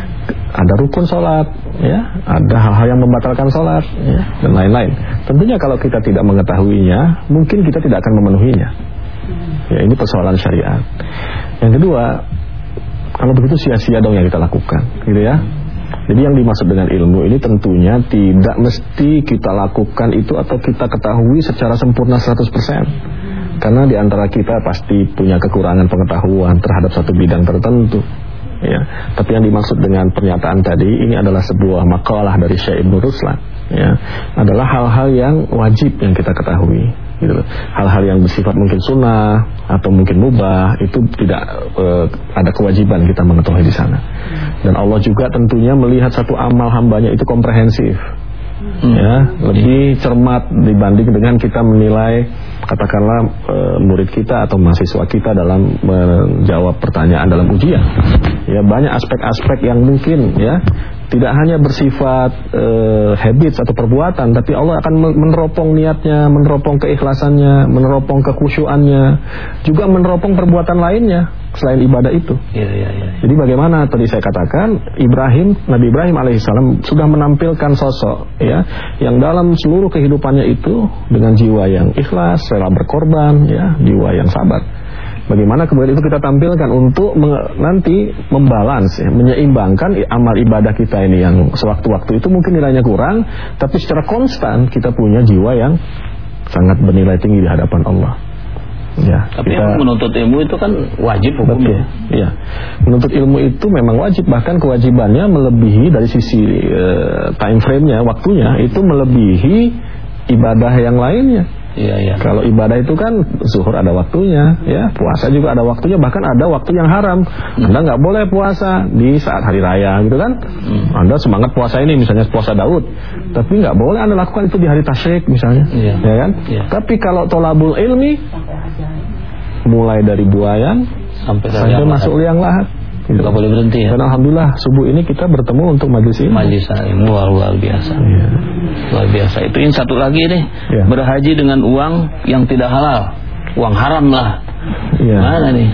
ada rukun sholat, ya, ada hal-hal yang membatalkan sholat, ya, dan lain-lain. Tentunya kalau kita tidak mengetahuinya, mungkin kita tidak akan memenuhinya. Ya, ini persoalan syariat. Yang kedua, kalau begitu sia-sia dong yang kita lakukan, gitu ya. Jadi yang dimaksud dengan ilmu ini tentunya tidak mesti kita lakukan itu atau kita ketahui secara sempurna seratus persen. Karena di antara kita pasti punya kekurangan pengetahuan terhadap satu bidang tertentu, ya. Tapi yang dimaksud dengan pernyataan tadi ini adalah sebuah makalah dari Syekh Ibnu Ruslan, ya. Adalah hal-hal yang wajib yang kita ketahui, gitu. Hal-hal yang bersifat mungkin sunnah atau mungkin mubah itu tidak uh, ada kewajiban kita mengetahui di sana. Dan Allah juga tentunya melihat satu amal hambanya itu komprehensif. Hmm. Ya, lebih cermat dibanding dengan kita menilai katakanlah e, murid kita atau mahasiswa kita dalam menjawab pertanyaan dalam ujian. Ya, banyak aspek-aspek yang mungkin ya tidak hanya bersifat e, habits atau perbuatan, tapi Allah akan meneropong niatnya, meneropong keikhlasannya, meneropong kekhusyuannya, juga meneropong perbuatan lainnya selain ibadah itu. Ya, ya, ya. Jadi bagaimana tadi saya katakan, Ibrahim, Nabi Ibrahim alaihissalam sudah menampilkan sosok ya yang dalam seluruh kehidupannya itu dengan jiwa yang ikhlas, rela berkorban, ya, jiwa yang sabar. Bagaimana kemudian itu kita tampilkan untuk nanti membalans, ya, menyeimbangkan amal ibadah kita ini yang sewaktu-waktu itu mungkin nilainya kurang, tapi secara konstan kita punya jiwa yang sangat bernilai tinggi di hadapan Allah. Ya, tapi kita, menuntut ilmu itu kan wajib hukumnya. Ya, menuntut ilmu itu memang wajib, bahkan kewajibannya melebihi dari sisi uh, time frame-nya, waktunya itu melebihi ibadah yang lainnya. Iya, iya. Kalau ibadah itu kan zuhur ada waktunya, ya, puasa juga ada waktunya, bahkan ada waktu yang haram. Hmm. Anda nggak boleh puasa di saat hari raya, gitu kan? Hmm. Anda semangat puasa ini, misalnya puasa Daud, tapi nggak boleh Anda lakukan itu di hari tasyrik misalnya, iya. Ya kan? Iya. Tapi kalau tolabul ilmi, mulai dari buayan sampai, sampai masuk liang lahat. Tidak boleh berhenti ya. Dan alhamdulillah subuh ini kita bertemu untuk majelis ini. Majelis ini luar, luar biasa. Ya. Luar biasa. Itu yang satu lagi deh. Ya. Berhaji dengan uang yang tidak halal, uang haram lah. Ya. Mana nih?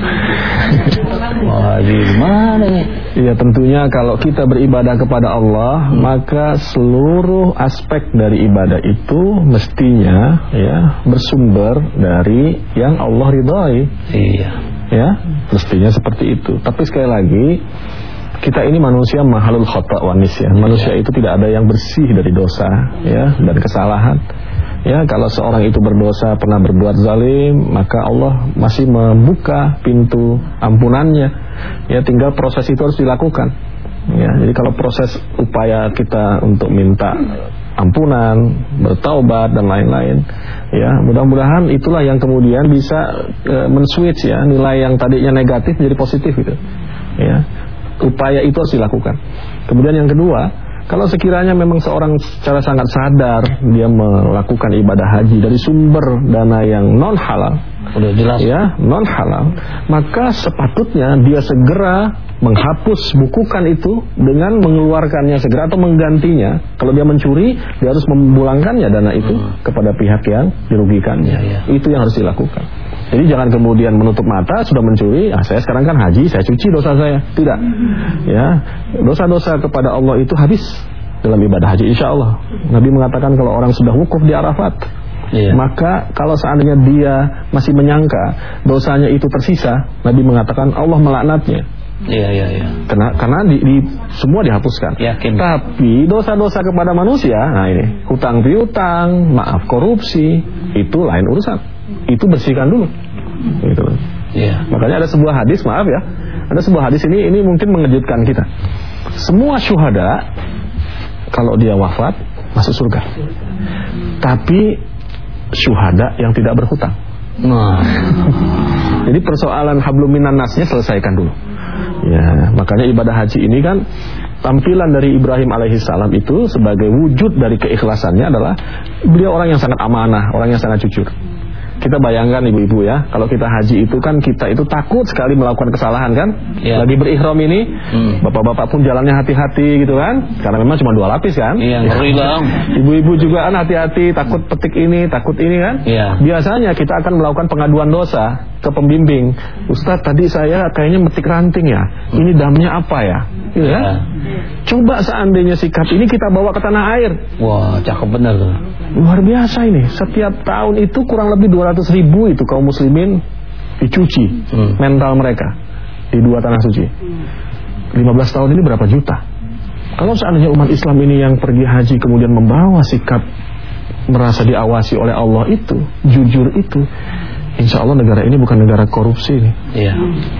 Mau haji mana nih? Ya, tentunya kalau kita beribadah kepada Allah, hmm. maka seluruh aspek dari ibadah itu mestinya ya bersumber dari yang Allah ridhai. Iya. Ya, mestinya seperti itu. Tapi sekali lagi, kita ini manusia mahalul khata' wa nisyan. Manusia itu tidak ada yang bersih dari dosa, ya, dan kesalahan. Ya, kalau seorang itu berdosa, pernah berbuat zalim, maka Allah masih membuka pintu ampunannya. Ya, tinggal proses itu harus dilakukan. Ya, jadi kalau proses upaya kita untuk minta ampunan, bertaubat dan lain-lain, ya, mudah-mudahan itulah yang kemudian bisa e, men-switch ya nilai yang tadinya negatif jadi positif gitu. Ya. Upaya itu harus dilakukan. Kemudian yang kedua, kalau sekiranya memang seorang secara sangat sadar dia melakukan ibadah haji dari sumber dana yang non halal, udah jelas ya, non halal, maka sepatutnya dia segera menghapus, bukukan itu dengan mengeluarkannya segera atau menggantinya. Kalau dia mencuri, dia harus memulangkannya dana itu hmm. kepada pihak yang dirugikannya. Ya, ya. Itu yang harus dilakukan. Jadi jangan kemudian menutup mata, sudah mencuri, ah, saya sekarang kan haji, saya cuci dosa saya. Tidak. Ya, dosa-dosa kepada Allah itu habis dalam ibadah haji, insya Allah. Nabi mengatakan kalau orang sudah wukuf di Arafat, iya. maka kalau seandainya dia masih menyangka dosanya itu tersisa, Nabi mengatakan Allah melaknatnya. Iya, iya, iya. Karena, karena di, di, semua dihapuskan. Yakin. Tapi dosa-dosa kepada manusia, nah ini hutang piutang, maaf korupsi, itu lain urusan. Itu bersihkan dulu. Gitu. Iya. Makanya ada sebuah hadis, maaf ya, ada sebuah hadis ini ini mungkin mengejutkan kita. Semua syuhada kalau dia wafat masuk surga. Tapi syuhada yang tidak berhutang. Nah. Jadi persoalan hablum minan nasnya selesaikan dulu. Ya, makanya ibadah haji ini kan tampilan dari Ibrahim alaihissalam itu sebagai wujud dari keikhlasannya adalah beliau orang yang sangat amanah, orang yang sangat jujur. Kita bayangkan ibu-ibu ya, kalau kita haji itu kan kita itu takut sekali melakukan kesalahan kan, ya. Lagi berihram ini, hmm. bapak-bapak pun jalannya hati-hati gitu kan, karena memang cuma dua lapis kan. Iya, ngeri dong. Ibu-ibu juga kan hati-hati, takut petik ini, takut ini kan. Ya. Biasanya kita akan melakukan pengaduan dosa ke pembimbing. Ustaz, tadi saya kayaknya metik ranting ya, ini damnya apa ya? Gitu kan? Ya. Coba seandainya sikap ini kita bawa ke tanah air. Wah, cakep bener tuh. Luar biasa ini. Setiap tahun itu kurang lebih dua ratus ribu itu kaum muslimin dicuci hmm. mental mereka di dua tanah suci. lima belas tahun ini berapa juta? Kalau seandainya umat Islam ini yang pergi haji kemudian membawa sikap merasa diawasi oleh Allah itu, jujur itu, insya Allah negara ini bukan negara korupsi ini. Iya.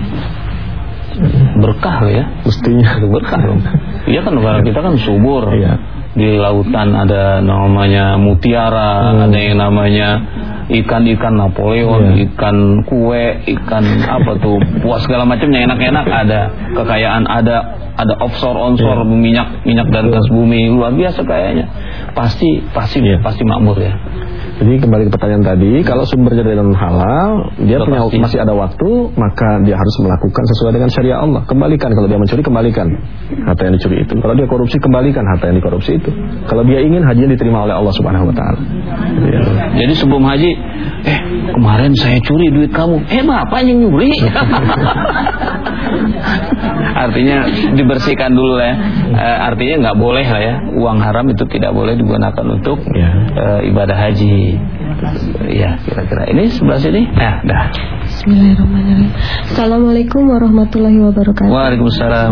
Berkah ya. Mestinya berkah dong. Iya kan negara kita kan subur. Iya. Di lautan ada namanya mutiara, hmm. ada yang namanya ikan-ikan Napoleon, yeah. ikan kue, ikan apa tuh, puas segala macam yang enak-enak ada, kekayaan ada, ada offshore onshore yeah. minyak minyak dari gas bumi luar biasa kayaknya. Pasti pasti yeah. pasti makmur ya. Jadi kembali ke pertanyaan tadi, kalau sumbernya dari non halal, dia punya, masih ada waktu, maka dia harus melakukan sesuai dengan syariat Allah. Kembalikan, kalau dia mencuri, kembalikan harta yang dicuri itu. Kalau dia korupsi, kembalikan harta yang dikorupsi itu. Kalau dia ingin hajinya diterima oleh Allah Subhanahu Wa Taala. Ya. Jadi sebelum haji, eh kemarin saya curi duit kamu, eh bapak yang nyuri. Artinya dibersihkan dulu ya. E, artinya nggak boleh lah ya, uang haram itu tidak boleh digunakan untuk ya. e, ibadah haji. Ya kira-kira ini sebelah sini. Nah, dah. Bismillahirrahmanirrahim. Assalamualaikum warahmatullahi wabarakatuh. Waalaikumsalam.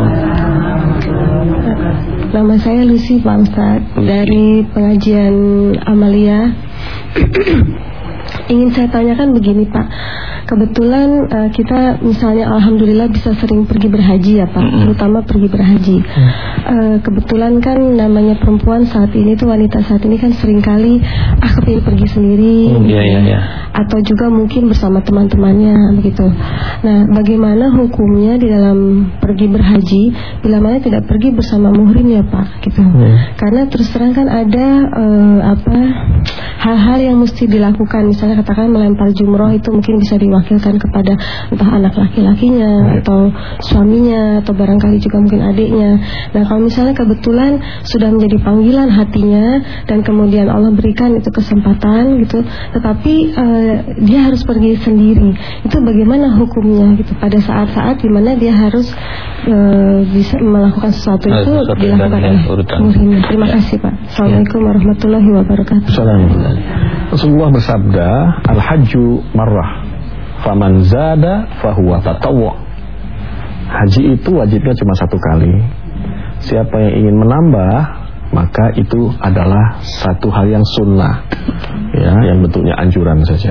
Nama saya Lucy Pak Ustaz, dari pengajian Amalia. Ingin saya tanyakan begini Pak, kebetulan uh, kita misalnya alhamdulillah bisa sering pergi berhaji ya Pak, mm-hmm. terutama pergi berhaji. Mm. Uh, kebetulan kan namanya perempuan saat ini tuh, wanita saat ini kan seringkali ah kepingin pergi sendiri, mm, yeah, yeah, yeah. atau juga mungkin bersama teman-temannya begitu. Nah, bagaimana hukumnya di dalam pergi berhaji bila mana tidak pergi bersama muhrim ya Pak, gitu. Mm. Karena terus terang kan ada uh, apa hal-hal yang mesti dilakukan. Misalnya katakan melempar jumroh itu mungkin bisa diwakilkan kepada entah anak laki-lakinya atau suaminya atau barangkali juga mungkin adiknya. Nah kalau misalnya kebetulan sudah menjadi panggilan hatinya dan kemudian Allah berikan itu kesempatan gitu, tetapi uh, dia harus pergi sendiri, itu bagaimana hukumnya gitu pada saat-saat dimana dia harus uh, bisa melakukan sesuatu itu nah, dilakukan oleh muhrimnya. Terima ya. kasih Pak. Assalamualaikum ya. warahmatullahi wabarakatuh. Assalamualaikum. Rasulullah bersabda, al-hajju marrah, faman zada fahuwa tatawwu. Haji itu wajibnya cuma satu kali. Siapa yang ingin menambah, maka itu adalah satu hal yang sunnah, ya, yang bentuknya anjuran saja.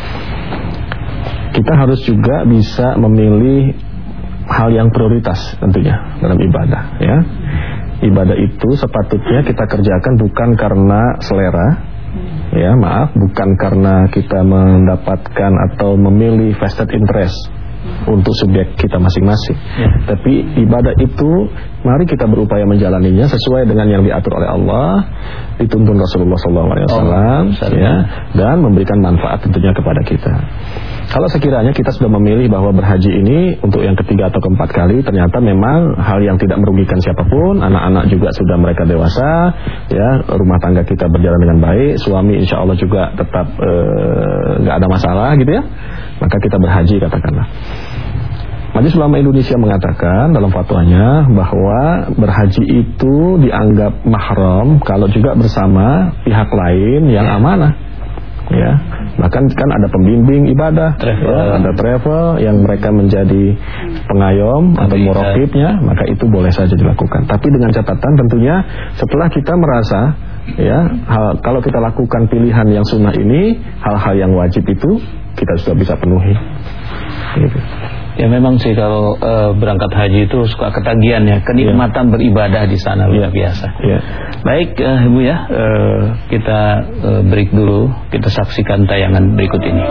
Kita harus juga bisa memilih hal yang prioritas tentunya dalam ibadah, ya. Ibadah itu sepatutnya kita kerjakan bukan karena selera, ya maaf, bukan karena kita mendapatkan atau memilih vested interest untuk subjek kita masing-masing, ya. Tapi ibadah itu Mari kita berupaya menjalaninya sesuai dengan yang diatur oleh Allah, dituntun Rasulullah shallallahu alaihi wasallam, oh, ya, dan memberikan manfaat tentunya kepada kita. Kalau sekiranya kita sudah memilih bahwa berhaji ini untuk yang ketiga atau keempat kali, ternyata memang hal yang tidak merugikan siapapun, anak-anak juga sudah mereka dewasa, ya, rumah tangga kita berjalan dengan baik, suami insya Allah juga tetap nggak e, ada masalah gitu ya, maka kita berhaji katakanlah. Majelis Ulama Indonesia mengatakan dalam fatwanya bahwa berhaji itu dianggap mahram kalau juga bersama pihak lain yang amanah, ya. Bahkan kan ada pembimbing ibadah, ya, ada travel yang mereka menjadi pengayom atau muraqibnya, maka itu boleh saja dilakukan. Tapi dengan catatan tentunya setelah kita merasa, ya, hal, kalau kita lakukan pilihan yang sunnah ini, hal-hal yang wajib itu kita sudah bisa penuhi. Gitu. Ya memang sih kalau uh, berangkat haji itu suka ketagihan ya, kenikmatan yeah. beribadah di sana luar yeah. biasa. Yeah. Baik uh, Ibu ya, uh, kita uh, break dulu, kita saksikan tayangan berikut ini.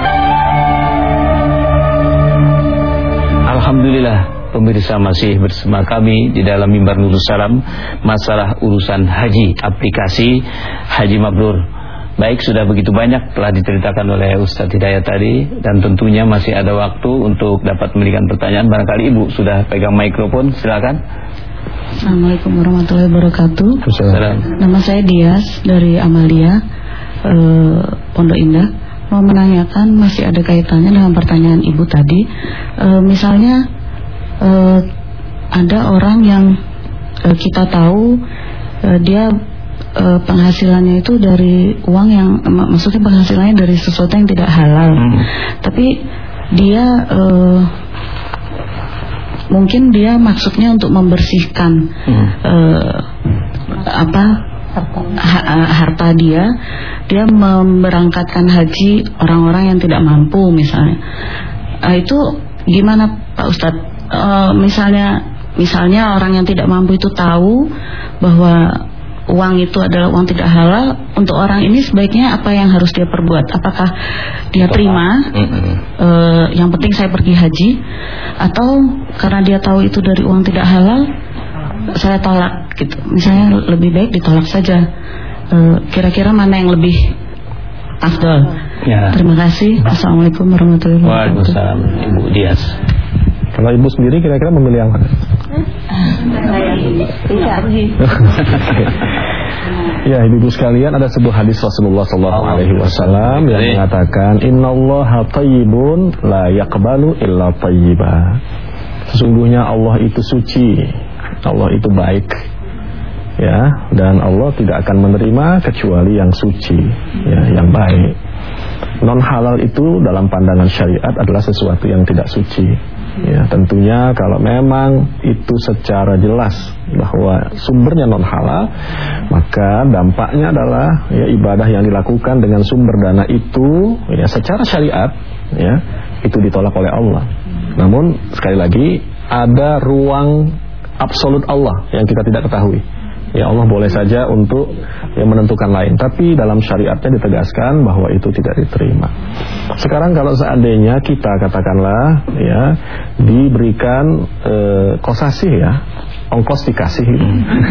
Alhamdulillah pemirsa masih bersama kami di dalam Mimbar Nurul Salam, masalah urusan haji, aplikasi Haji Mabrur. Baik, sudah begitu banyak telah diceritakan oleh Ustadz Hidayat tadi, dan tentunya masih ada waktu untuk dapat memberikan pertanyaan. Barangkali Ibu sudah pegang mikrofon, silakan. Assalamualaikum warahmatullahi wabarakatuh. Assalamualaikum. Nama saya Dias dari Amalia, eh, Pondok Indah. Mau menanyakan, masih ada kaitannya dengan pertanyaan Ibu tadi. Eh, misalnya eh, ada orang yang eh, kita tahu eh, dia Uh, penghasilannya itu dari uang yang mak maksudnya penghasilannya dari sesuatu yang tidak halal, hmm. tapi dia uh, mungkin dia maksudnya untuk membersihkan hmm. uh, apa ha harta dia, dia memberangkatkan haji orang-orang yang tidak mampu misalnya. Uh, itu gimana Pak Ustadz? Uh, misalnya misalnya orang yang tidak mampu itu tahu bahwa uang itu adalah uang tidak halal, untuk orang ini sebaiknya apa yang harus dia perbuat? Apakah dia terima, mm-hmm. uh, yang penting saya pergi haji, atau karena dia tahu itu dari uang tidak halal, saya tolak gitu? Misalnya lebih baik ditolak saja. Uh, kira-kira mana yang lebih afdal? Ya. Terima kasih. Assalamualaikum warahmatullahi wabarakatuh. Waalaikumsalam. Ibu Dias. Kalau Ibu sendiri kira-kira memilih yang mana? Ya, ibu sekalian, ada sebuah hadis Rasulullah Sallallahu Alaihi Wasallam yang mengatakan, Innallaha tayyibun la yaqbalu illa tayyiba. Sesungguhnya Allah itu suci, Allah itu baik, ya, dan Allah tidak akan menerima kecuali yang suci, ya, yang baik. Non halal itu dalam pandangan syariat adalah sesuatu yang tidak suci. Ya, tentunya kalau memang itu secara jelas bahwa sumbernya non halal, maka dampaknya adalah ya, ibadah yang dilakukan dengan sumber dana itu ya secara syariat ya itu ditolak oleh Allah. Namun sekali lagi ada ruang absolut Allah yang kita tidak ketahui. Ya, Allah boleh saja untuk ya, menentukan lain, tapi dalam syariatnya ditegaskan bahwa itu tidak diterima. Sekarang kalau seandainya kita katakanlah ya diberikan eh, kosasih ya, ongkos dikasih gitu,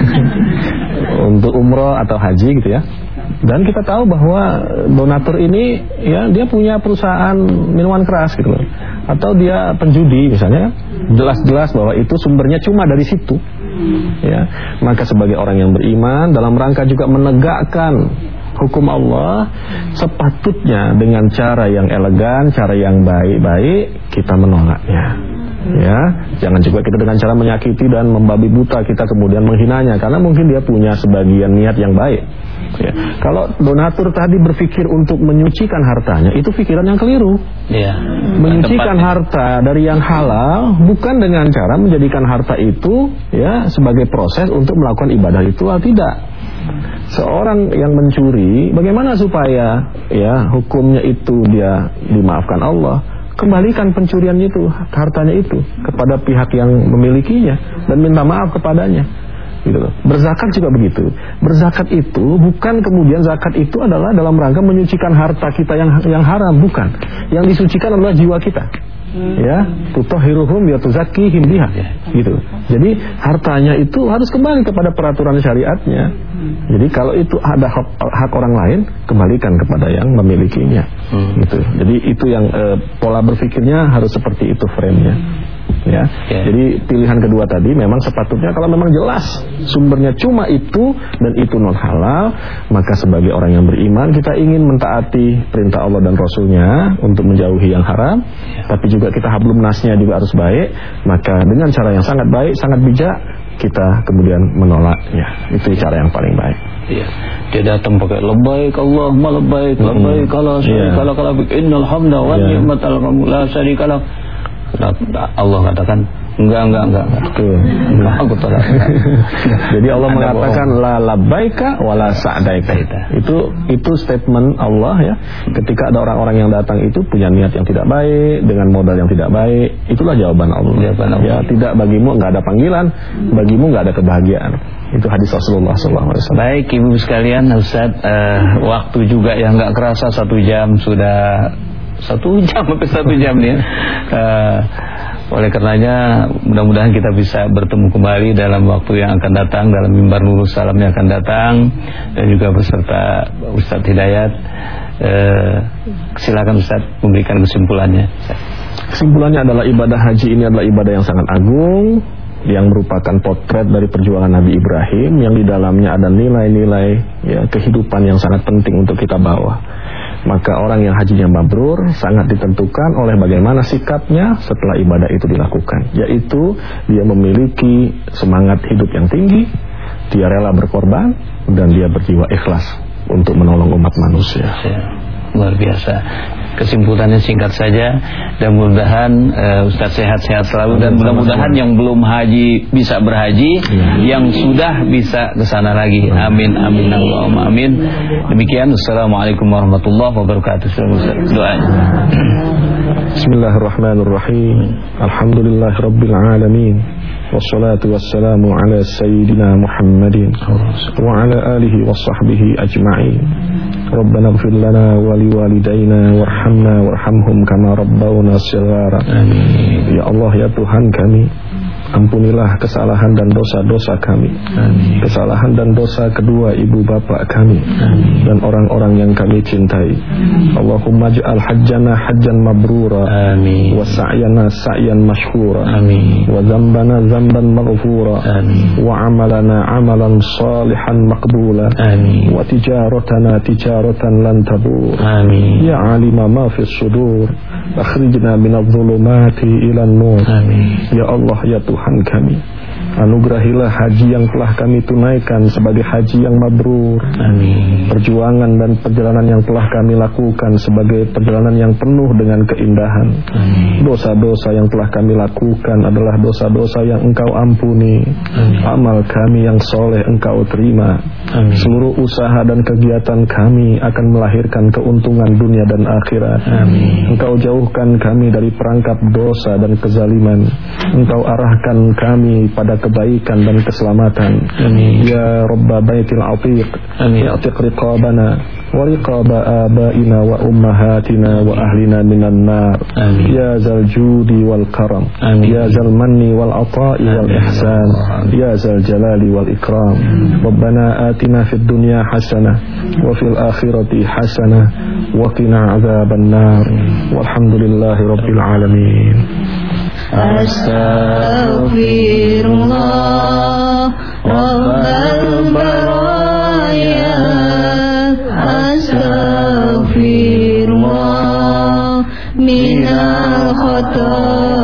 untuk umroh atau haji gitu ya, dan kita tahu bahwa donatur ini ya dia punya perusahaan minuman keras gitu loh, atau dia penjudi misalnya, jelas-jelas bahwa itu sumbernya cuma dari situ. Ya, maka sebagai orang yang beriman dalam rangka juga menegakkan hukum Allah, sepatutnya dengan cara yang elegan, cara yang baik-baik kita menolaknya. Ya, jangan juga kita dengan cara menyakiti dan membabi buta kita kemudian menghinanya, karena mungkin dia punya sebagian niat yang baik. Ya. Kalau donatur tadi berpikir untuk menyucikan hartanya, itu pikiran yang keliru. Ya. Menyucikan harta dari yang halal bukan dengan cara menjadikan harta itu ya sebagai proses untuk melakukan ibadah ritual, tidak. Seorang yang mencuri, bagaimana supaya ya hukumnya itu dia dimaafkan Allah? Kembalikan pencurian itu, hartanya itu kepada pihak yang memilikinya dan minta maaf kepadanya. gitu loh. Berzakat juga begitu. Berzakat itu bukan kemudian zakat itu adalah dalam rangka menyucikan harta kita yang yang haram, bukan. Yang disucikan adalah jiwa kita. Ya, tutahhiruhum wa tuzakkihim biha, gitu. Jadi hartanya itu harus kembali kepada peraturan syariatnya. Jadi kalau itu ada hak, hak orang lain, kembalikan kepada yang memilikinya. Gitu. Jadi itu yang eh, pola berpikirnya harus seperti itu frame-nya. Ya. Yeah. Jadi pilihan kedua tadi memang sepatutnya kalau memang jelas sumbernya cuma itu dan itu non halal, maka sebagai orang yang beriman kita ingin mentaati perintah Allah dan Rasulnya untuk menjauhi yang haram, yeah. tapi juga kita hablum nasnya juga harus baik, maka dengan cara yang sangat baik, sangat bijak kita kemudian menolaknya. Itu cara yang paling baik. Iya. Dia datang pakai labbaik Allahumma labbaik labbaik la syarika lak labbaik innal hamda wan ni'mata lak la syarika lak. Allah katakan enggak enggak enggak betul. Aku tolak. Jadi Allah mengatakan la labbaika wala sa'daika. Itu itu statement Allah ya. Ketika ada orang-orang yang datang itu punya niat yang tidak baik dengan modal yang tidak baik, itulah jawaban Allah. Jawaban Allah. Ya, tidak bagimu enggak ada panggilan, bagimu enggak ada kebahagiaan. Itu hadis Rasulullah sallallahu alaihi wasallam. Baik Ibu sekalian, Ustaz, uh, waktu juga yang enggak kerasa satu jam sudah satu jam sampai satu jam nih. Uh, oleh karenanya mudah-mudahan kita bisa bertemu kembali dalam waktu yang akan datang, dalam mimbar Nurul Salam yang akan datang, dan juga beserta Ustaz Hidayat. Uh, silakan Ustaz memberikan kesimpulannya. Kesimpulannya adalah ibadah haji ini adalah ibadah yang sangat agung, yang merupakan potret dari perjuangan Nabi Ibrahim, yang di dalamnya ada nilai-nilai ya, kehidupan yang sangat penting untuk kita bawa. Maka orang yang hajinya mabrur sangat ditentukan oleh bagaimana sikapnya setelah ibadah itu dilakukan, yaitu dia memiliki semangat hidup yang tinggi, dia rela berkorban, dan dia berjiwa ikhlas untuk menolong umat manusia. Ya, luar biasa. Kesimpulannya singkat saja, dan mudah-mudahan uh, Ustaz sehat-sehat selalu, dan mudah-mudahan yang belum haji bisa berhaji, ya. Yang sudah bisa ke sana lagi. Amin amin Allahumma amin. Demikian, assalamualaikum warahmatullahi wabarakatuh. Doa. Bismillahirrahmanirrahim. Alhamdulillahirabbil alamin. Wassalatu wassalamu ala sayyidina Muhammadin wa ala alihi wa sahbihi ajma'in. Rabbana ighfir lana wa liwalidayna warhamna warhamhum kama rabbawna shighara. Amin. Ya Allah, ya Tuhan kami, ampunilah kesalahan dan dosa-dosa kami. Amin. Kesalahan dan dosa kedua ibu bapak kami. Amin. Dan orang-orang yang kami cintai. Amin. Allahumma ja'al hajjana hajjan mabrura. Amin. Wa sa'yana sa'yan mashkura. Amin. Wa dzambana dzamban maghfura. Amin. Wa amalana amalan salihan maqbula. Amin. Wa tijaratana tijaratan lan tabur. Amin. Ya alima ma fis sudur, akhrijna minadh-dhulumati ilan nur. Amin. Ya Allah, ya Tuhan kami, anugerahilah haji yang telah kami tunaikan sebagai haji yang mabrur. Amin. Perjuangan dan perjalanan yang telah kami lakukan sebagai perjalanan yang penuh dengan keindahan. Amin. Dosa-dosa yang telah kami lakukan adalah dosa-dosa yang Engkau ampuni. Amin. Amal kami yang soleh Engkau terima. Amin. Seluruh usaha dan kegiatan kami akan melahirkan keuntungan dunia dan akhirat. Amin. Engkau jauhkan kami dari perangkap dosa dan kezaliman. Engkau arahkan kami pada kebaikan dan keselamatan. Amin. Ya Rabba Baitil Atiq, i'tiq riqabana wa riqaba abaina wa ummahatina wa ahlina minan nar. Amin. Ya zal judi wal karam. Amin. Ya zal manni wal ata'i wal ihsan. Ya zal jalali wal ikram. Rabbana atina fid dunya hasanah wa fil akhirati hasanah wa qina adzaban nar. Walhamdulillahi rabbil alamin. Astaghfirullah Rabbal baraya, astaghfirullah minal khata.